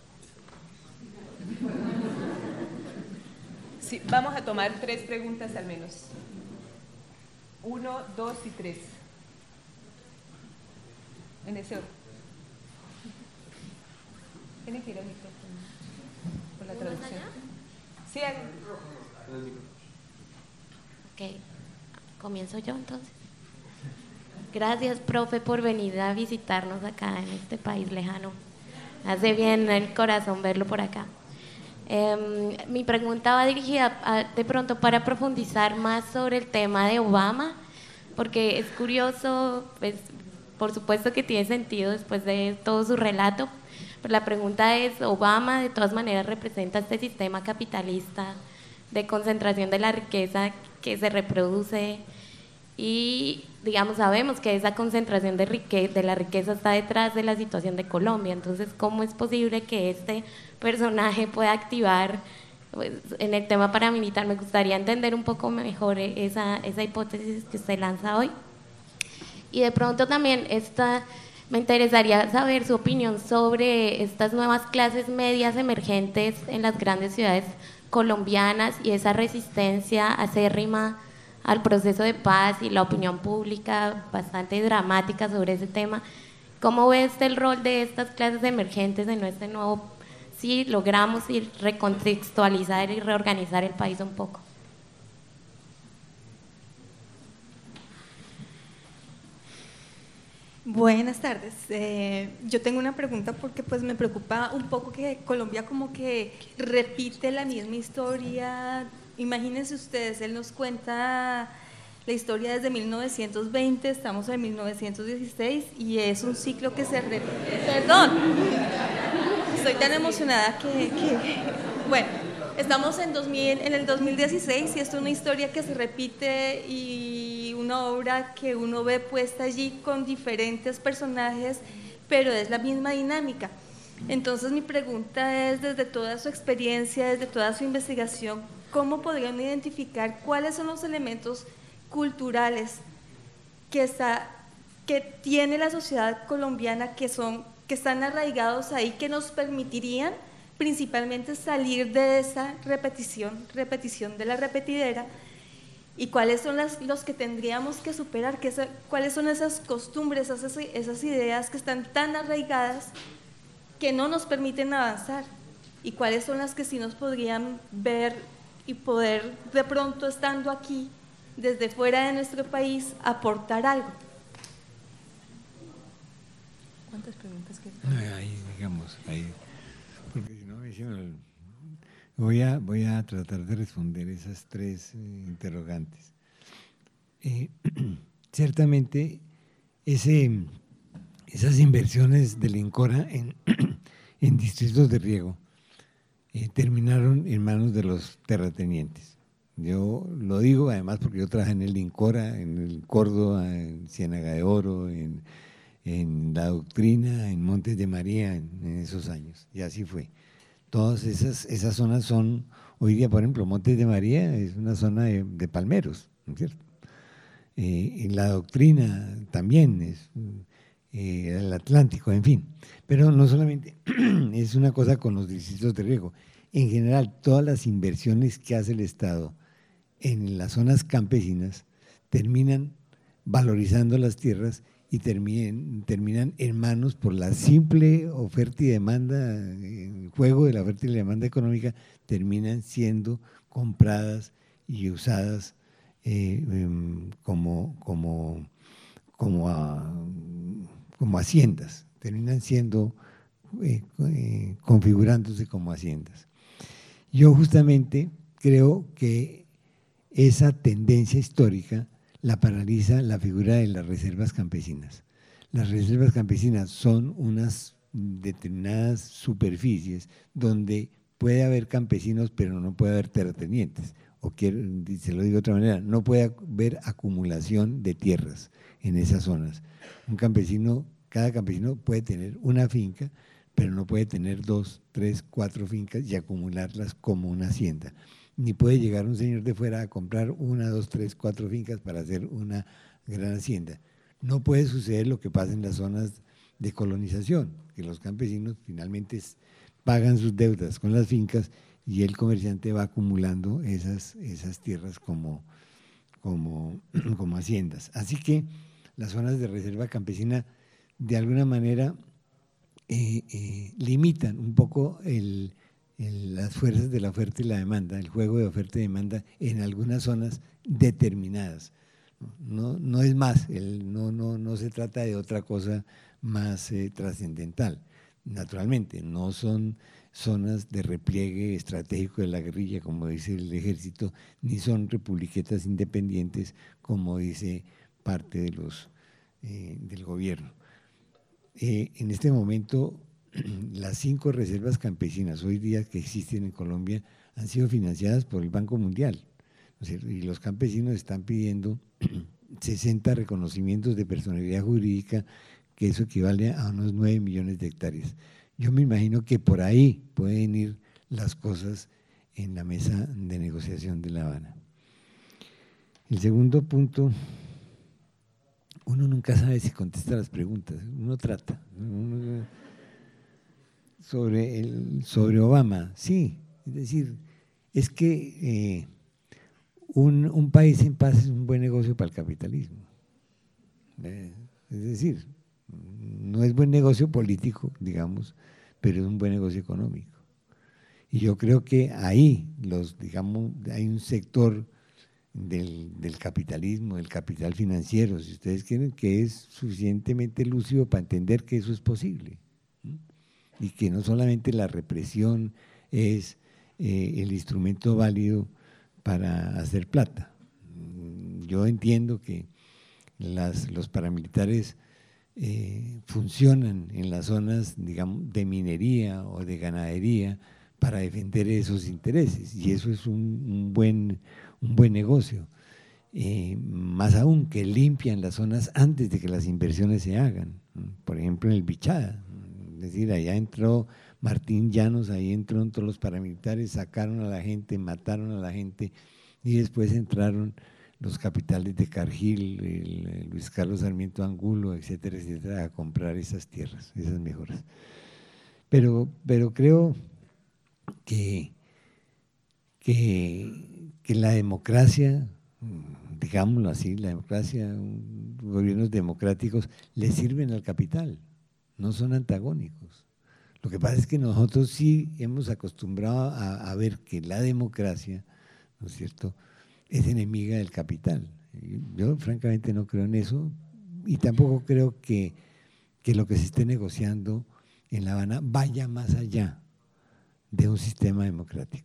Sí, vamos a tomar 3 preguntas al menos. 1, 2 y 3. En ese orden. Tienes que ir al micrófono por la traducción. Sí, ok, comienzo yo entonces. Gracias, profe, por venir a visitarnos acá en este país lejano. Hace bien el corazón verlo por acá. Mi pregunta va dirigida de pronto para profundizar más sobre el tema de Obama, porque es curioso, pues, por supuesto que tiene sentido después de todo su relato, pero la pregunta es, Obama de todas maneras representa este sistema capitalista de concentración de la riqueza que se reproduce y, digamos, sabemos que esa concentración de la riqueza está detrás de la situación de Colombia. Entonces, ¿cómo es posible que este personaje pueda activar, pues, en el tema paramilitar? Me gustaría entender un poco mejor esa hipótesis que usted lanza hoy. Y de pronto también me interesaría saber su opinión sobre estas nuevas clases medias emergentes en las grandes ciudades colombianas y esa resistencia acérrima al proceso de paz y la opinión pública bastante dramática sobre ese tema. ¿Cómo ves el rol de estas clases emergentes en este nuevo, si logramos recontextualizar y reorganizar el país un poco? Buenas tardes. Yo tengo una pregunta porque pues me preocupa un poco que Colombia como que repite la misma historia. Imagínense ustedes, él nos cuenta la historia desde 1920, estamos en 1916 y es un ciclo que se repite. Perdón, estoy tan emocionada que bueno, estamos en el 2016 y esto es una historia que se repite y una obra que uno ve puesta allí con diferentes personajes, pero es la misma dinámica. Entonces mi pregunta es, desde toda su experiencia, desde toda su investigación, ¿cómo podrían identificar cuáles son los elementos culturales que tiene la sociedad colombiana que están arraigados ahí, que nos permitirían principalmente salir de esa repetición de la repetidera, y cuáles son los que tendríamos que superar, cuáles son esas costumbres, esas ideas que están tan arraigadas que no nos permiten avanzar, y cuáles son las que sí nos podrían ver y poder de pronto, estando aquí desde fuera de nuestro país, aportar algo. ¿Cuántas preguntas quedan? Ahí, digamos, ahí, porque si no, voy a tratar de responder esas 3 interrogantes. Ciertamente, esas inversiones del INCORA en distritos de riego terminaron en manos de los terratenientes. Yo lo digo además porque yo trabajé en el INCORA, en el Córdoba, en Ciénaga de Oro, en La Doctrina, en Montes de María, en esos años, y así fue. Todas esas zonas son, hoy día, por ejemplo, Montes de María es una zona de palmeros, ¿no es cierto? En La Doctrina también es el Atlántico, en fin. Pero no solamente es una cosa con los distritos de riego. En general, todas las inversiones que hace el Estado en las zonas campesinas terminan valorizando las tierras y terminan en manos, por la simple oferta y demanda, el juego de la oferta y la demanda económica, terminan siendo compradas y usadas como como haciendas, terminan siendo, configurándose como haciendas. Yo justamente creo que esa tendencia histórica la paraliza la figura de las reservas campesinas. Las reservas campesinas son unas determinadas superficies donde puede haber campesinos, pero no puede haber terratenientes. O se lo digo de otra manera, no puede haber acumulación de tierras en esas zonas. Cada campesino puede tener una finca, pero no puede tener 2, 3, 4 fincas y acumularlas como una hacienda. Ni puede llegar un señor de fuera a comprar 1, 2, 3, 4 fincas para hacer una gran hacienda. No puede suceder lo que pasa en las zonas de colonización, que los campesinos finalmente pagan sus deudas con las fincas y el comerciante va acumulando esas tierras como haciendas. Así que las zonas de reserva campesina de alguna manera limitan un poco las fuerzas de la oferta y la demanda, el juego de oferta y demanda en algunas zonas determinadas. No es más, no se trata de otra cosa más trascendental. Naturalmente, no son zonas de repliegue estratégico de la guerrilla, como dice el ejército, ni son republiquetas independientes, como dice parte del gobierno. En este momento, las 5 reservas campesinas hoy día que existen en Colombia han sido financiadas por el Banco Mundial, ¿no es cierto? Y los campesinos están pidiendo 60 reconocimientos de personalidad jurídica, que eso equivale a unos 9 millones de hectáreas. Yo me imagino que por ahí pueden ir las cosas en la mesa de negociación de La Habana. El segundo punto, uno nunca sabe si contesta las preguntas, uno trata. Sobre Obama, sí, es decir, es que un país en paz es un buen negocio para el capitalismo. Es decir, no es buen negocio político, digamos, pero es un buen negocio económico. Y yo creo que ahí, hay un sector del capitalismo, del capital financiero, si ustedes quieren, que es suficientemente lúcido para entender que eso es posible, ¿sí? Y que no solamente la represión es el instrumento válido para hacer plata. Yo entiendo que los paramilitares funcionan en las zonas, digamos, de minería o de ganadería para defender esos intereses, y eso es un buen negocio. Más aún que limpian las zonas antes de que las inversiones se hagan, por ejemplo en el Bichada, es decir, allá entró Martín Llanos, ahí entraron todos los paramilitares, sacaron a la gente, mataron a la gente, y después entraron los capitales de Cargill, Luis Carlos Sarmiento Angulo, etcétera, etcétera, a comprar esas tierras, esas mejoras. Pero creo que la democracia, digámoslo así, la democracia, gobiernos democráticos le sirven al capital, no son antagónicos. Lo que pasa es que nosotros sí hemos acostumbrado a ver que la democracia, ¿no es cierto?, es enemiga del capital. Yo francamente no creo en eso, y tampoco creo que lo que se esté negociando en La Habana vaya más allá de un sistema democrático.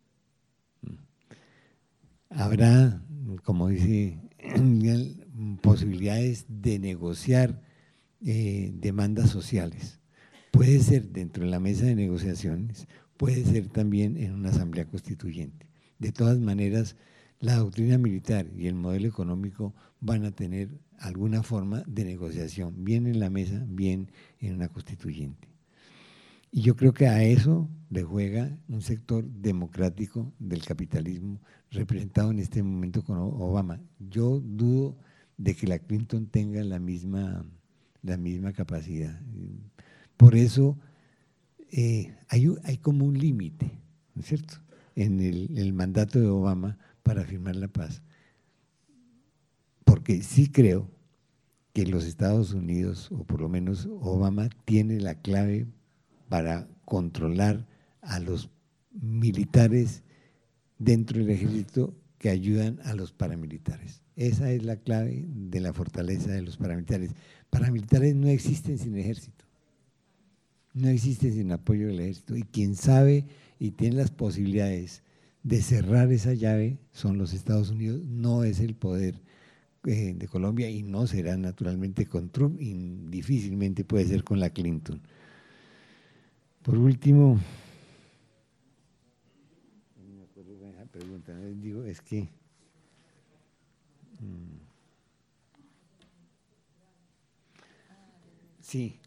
Habrá, como dice Miguel, posibilidades de negociar demandas sociales. Puede ser dentro de la mesa de negociaciones, puede ser también en una asamblea constituyente. De todas maneras, la doctrina militar y el modelo económico van a tener alguna forma de negociación, bien en la mesa, bien en una constituyente. Y yo creo que a eso le juega un sector democrático del capitalismo representado en este momento con Obama. Yo dudo de que la Clinton tenga la misma capacidad. Por eso hay como un límite, ¿no es cierto?, en el mandato de Obama para firmar la paz. Porque sí creo que los Estados Unidos, o por lo menos Obama, tiene la clave para controlar a los militares dentro del ejército que ayudan a los paramilitares. Esa es la clave de la fortaleza de los paramilitares. Paramilitares no existen sin ejército, no existen sin apoyo del ejército, y quien sabe y tiene las posibilidades de cerrar esa llave son los Estados Unidos, no es el poder de Colombia, y no será naturalmente con Trump, y difícilmente puede ser con la Clinton. Por último, no me acuerdo de esa pregunta, digo, es que sí,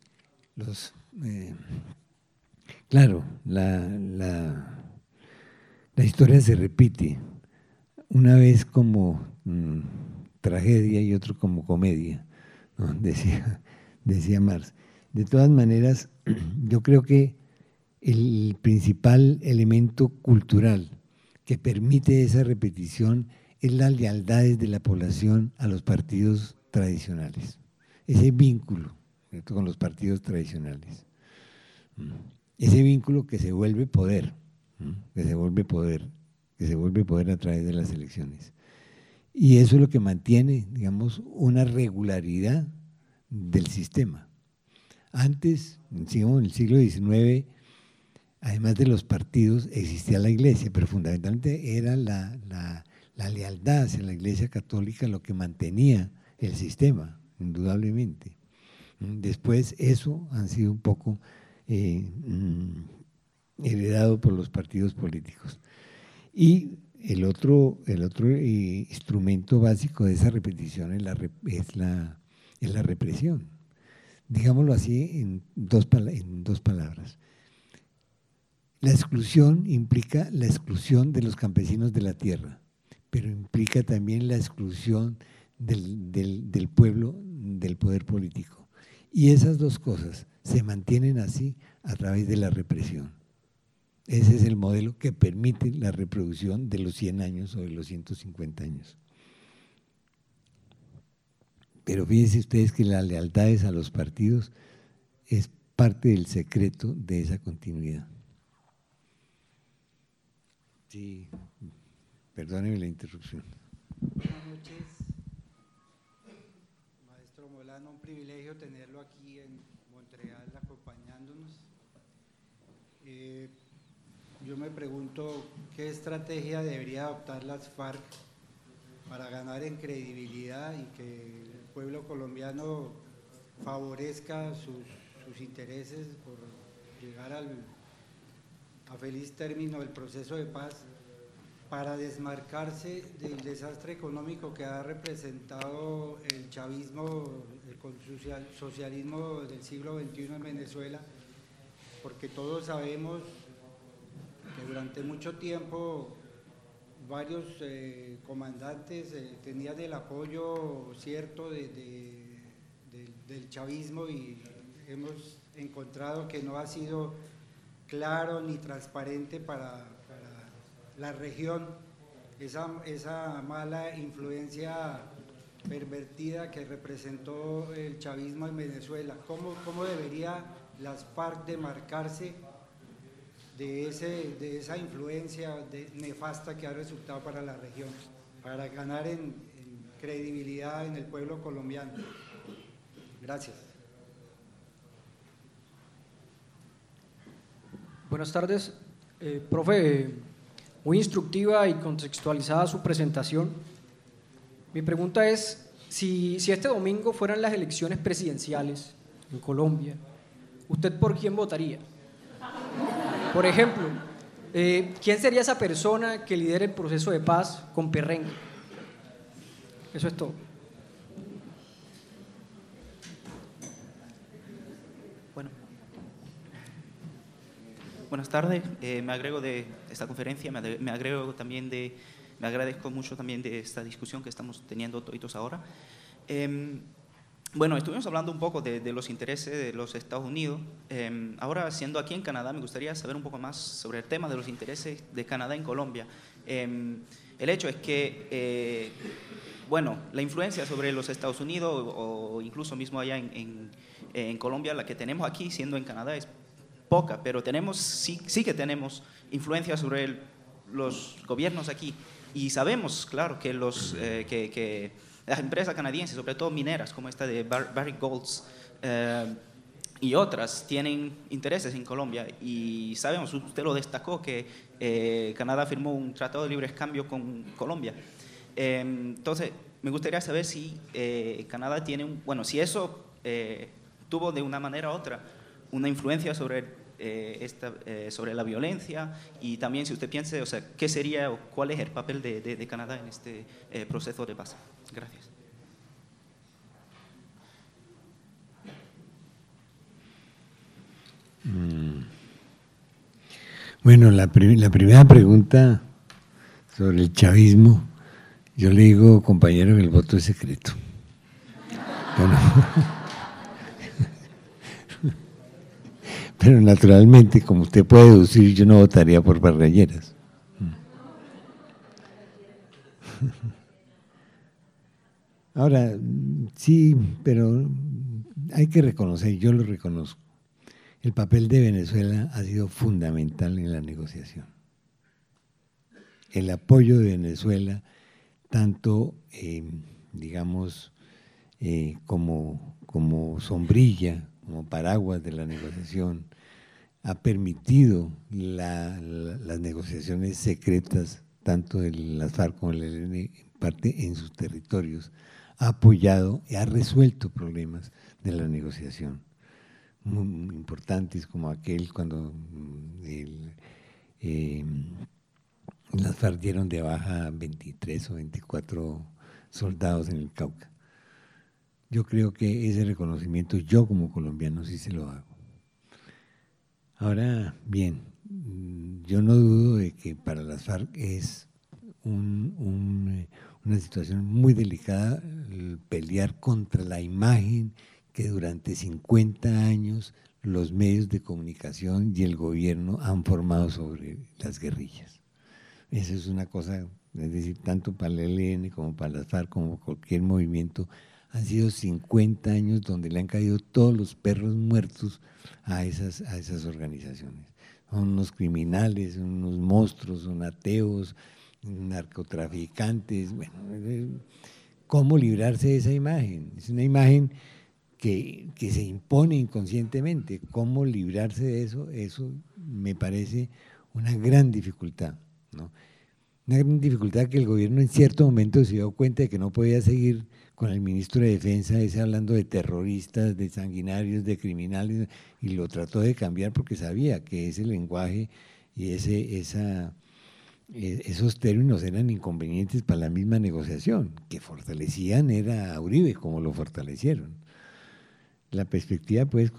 claro, la historia se repite, una vez como tragedia y otro como comedia, ¿no? decía Marx. De todas maneras, yo creo que el principal elemento cultural que permite esa repetición es las lealtades de la población a los partidos tradicionales, ese vínculo, ¿cierto?, con los partidos tradicionales, ese vínculo que se vuelve poder, que se vuelve poder a través de las elecciones. Y eso es lo que mantiene, digamos, una regularidad del sistema. Antes, digamos, en el siglo XIX, además de los partidos, existía la Iglesia, pero fundamentalmente era la lealtad hacia la Iglesia católica lo que mantenía el sistema, indudablemente. Después eso ha sido un poco heredado por los partidos políticos. Y el otro instrumento básico de esa repetición es la represión. Digámoslo así en dos palabras. La exclusión implica la exclusión de los campesinos de la tierra, pero implica también la exclusión del pueblo del poder político. Y esas dos cosas se mantienen así a través de la represión. Ese es el modelo que permite la reproducción de los 100 años o de los 150 años. Pero fíjense ustedes que las lealtades a los partidos es parte del secreto de esa continuidad. Sí, perdóneme la interrupción. Buenas noches, maestro Molano, un privilegio tenerlo aquí en Montreal acompañándonos. Yo me pregunto qué estrategia debería adoptar las FARC para ganar en credibilidad y que el pueblo colombiano favorezca sus intereses por llegar a feliz término del proceso de paz, para desmarcarse del desastre económico que ha representado el chavismo, el socialismo del siglo XXI en Venezuela, porque todos sabemos que durante mucho tiempo varios comandantes tenían el apoyo cierto del chavismo, y hemos encontrado que no ha sido claro ni transparente para la región esa mala influencia pervertida que representó el chavismo en Venezuela. ¿Cómo debería las FARC demarcarse de esa influencia nefasta que ha resultado para la región, para ganar en credibilidad en el pueblo colombiano? Gracias. Buenas tardes, profe, muy instructiva y contextualizada su presentación. Mi pregunta es, si este domingo fueran las elecciones presidenciales en Colombia, ¿usted por quién votaría? Por ejemplo, ¿quién sería esa persona que lidere el proceso de paz con perrengue? Eso es todo. Bueno. Buenas tardes, me agrego de esta conferencia, me agradezco mucho también de esta discusión que estamos teniendo todos ahora. Bueno, estuvimos hablando un poco de los intereses de los Estados Unidos. Ahora, siendo aquí en Canadá, me gustaría saber un poco más sobre el tema de los intereses de Canadá en Colombia. El hecho es que, bueno, la influencia sobre los Estados Unidos o incluso mismo allá en Colombia, la que tenemos aquí, siendo en Canadá, es poca, pero sí que tenemos influencia sobre los gobiernos aquí. Y sabemos, claro, que las empresas canadienses, sobre todo mineras, como esta de Barrick Golds y otras, tienen intereses en Colombia. Y sabemos, usted lo destacó, que Canadá firmó un tratado de libre cambio con Colombia. Entonces, me gustaría saber si Canadá tiene, si eso tuvo de una manera u otra una influencia sobre sobre la violencia, y también si usted piensa, ¿qué sería o cuál es el papel de Canadá en este proceso de paz? Gracias. Bueno, la primera pregunta sobre el chavismo, yo le digo, compañero, que el voto es secreto. Pero naturalmente, como usted puede deducir, yo no votaría por Barralleras. Ahora, sí, pero hay que reconocer, yo lo reconozco, el papel de Venezuela ha sido fundamental en la negociación. El apoyo de Venezuela, tanto, digamos, como sombrilla, como paraguas de la negociación, ha permitido las negociaciones secretas, tanto de las FARC como el ELN, en parte en sus territorios, ha apoyado y ha resuelto problemas de la negociación, muy importantes, como aquel cuando las FARC dieron de baja 23 o 24 soldados en el Cauca. Yo creo que ese reconocimiento yo como colombiano sí se lo hago. Ahora, bien, yo no dudo de que para las FARC es una situación muy delicada pelear contra la imagen que durante 50 años los medios de comunicación y el gobierno han formado sobre las guerrillas. Eso es una cosa, es decir, tanto para el ELN como para las FARC, como cualquier movimiento, han sido 50 años donde le han caído todos los perros muertos a esas organizaciones. Son unos criminales, son unos monstruos, son ateos, narcotraficantes. Bueno, ¿cómo librarse de esa imagen? Es una imagen que se impone inconscientemente. ¿Cómo librarse de eso? Eso me parece una gran dificultad, ¿no? Una gran dificultad que el gobierno en cierto momento se dio cuenta de que no podía seguir con el ministro de Defensa, ese hablando de terroristas, de sanguinarios, de criminales, y lo trató de cambiar porque sabía que ese lenguaje y esos términos eran inconvenientes para la misma negociación, que fortalecían era a Uribe, como lo fortalecieron. La perspectiva, pues,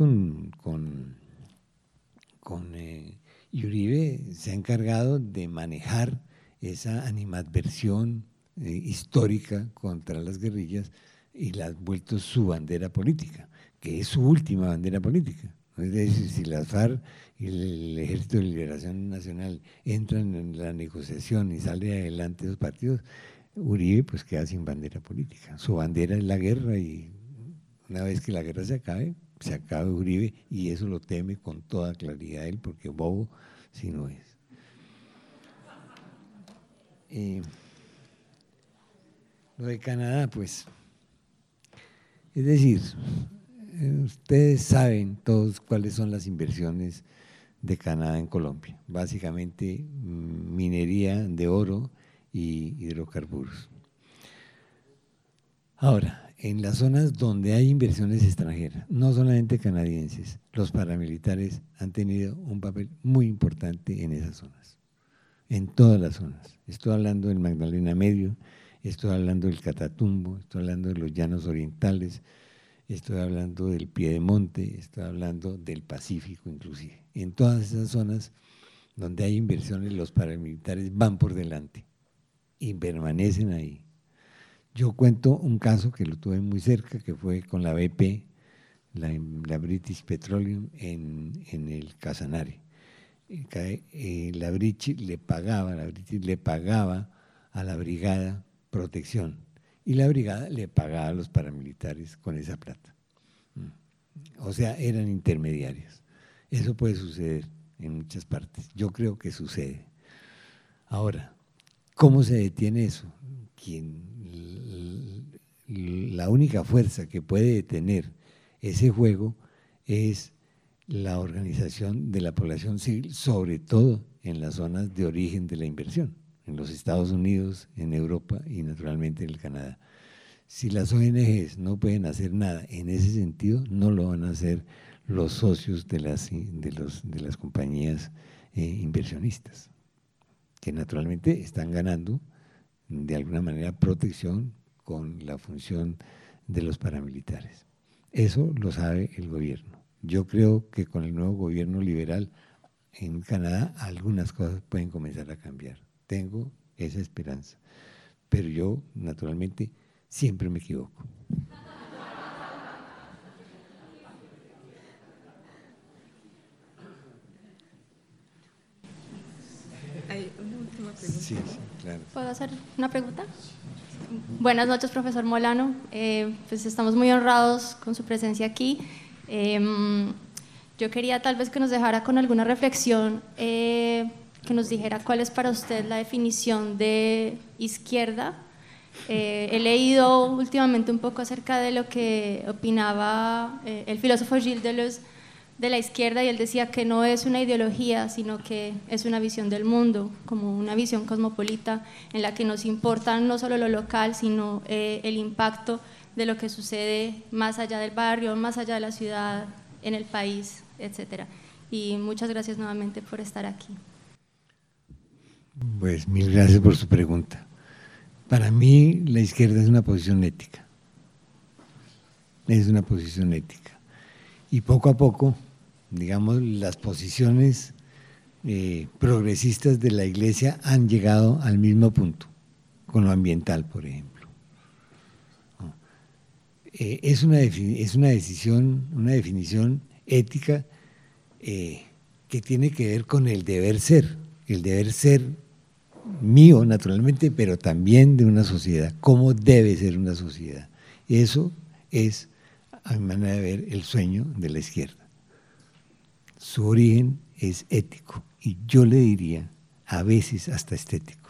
y Uribe se ha encargado de manejar esa animadversión histórica contra las guerrillas y la ha vuelto su bandera política, que es su última bandera política. Es decir, si las FARC y el Ejército de Liberación Nacional entran en la negociación y sale adelante los partidos, Uribe pues queda sin bandera política. Su bandera es la guerra, y una vez que la guerra se acabe Uribe, y eso lo teme con toda claridad él, porque bobo si no es. Lo de Canadá, pues, es decir, ustedes saben todos cuáles son las inversiones de Canadá en Colombia, básicamente minería de oro y hidrocarburos. Ahora, en las zonas donde hay inversiones extranjeras, no solamente canadienses, los paramilitares han tenido un papel muy importante en esas zonas, en todas las zonas. Estoy hablando del Magdalena Medio, estoy hablando del Catatumbo, estoy hablando de los Llanos Orientales, estoy hablando del Piedemonte, estoy hablando del Pacífico inclusive. En todas esas zonas donde hay inversiones, los paramilitares van por delante y permanecen ahí. Yo cuento un caso que lo tuve muy cerca, que fue con la BP, la British Petroleum, en el Casanare. La British le pagaba a la brigada protección, y la brigada le pagaba a los paramilitares con esa plata. O sea, eran intermediarios. Eso puede suceder en muchas partes. Yo creo que sucede. Ahora, ¿Cómo se detiene eso? La única fuerza que puede detener ese juego es la organización de la población civil, sobre todo en las zonas de origen de la inversión, en los Estados Unidos, en Europa y naturalmente en el Canadá. Si las ONGs no pueden hacer nada en ese sentido, no lo van a hacer los socios de las compañías inversionistas, que naturalmente están ganando de alguna manera protección con la función de los paramilitares. Eso lo sabe el gobierno. Yo creo que con el nuevo gobierno liberal en Canadá algunas cosas pueden comenzar a cambiar. Tengo esa esperanza. Pero yo, naturalmente, siempre me equivoco. Hay una última pregunta. Sí, claro. ¿Puedo hacer una pregunta? Buenas noches, profesor Molano. Pues estamos muy honrados con su presencia aquí. Yo quería tal vez que nos dejara con alguna reflexión, que nos dijera cuál es para usted la definición de izquierda. He leído últimamente un poco acerca de lo que opinaba el filósofo Gilles Deleuze de la izquierda, y él decía que no es una ideología, sino que es una visión del mundo, como una visión cosmopolita en la que nos importa no solo lo local, sino el impacto de lo que sucede más allá del barrio, más allá de la ciudad, en el país, etc. Y muchas gracias nuevamente por estar aquí. Pues mil gracias por su pregunta. Para mí la izquierda es una posición ética. Es una posición ética. Y poco a poco, digamos, las posiciones progresistas de la Iglesia han llegado al mismo punto, con lo ambiental, por ejemplo. Es una definición ética que tiene que ver con el deber ser mío, naturalmente, pero también de una sociedad, cómo debe ser una sociedad. Eso es, a mi manera de ver, el sueño de la izquierda. Su origen es ético y yo le diría, a veces hasta estético.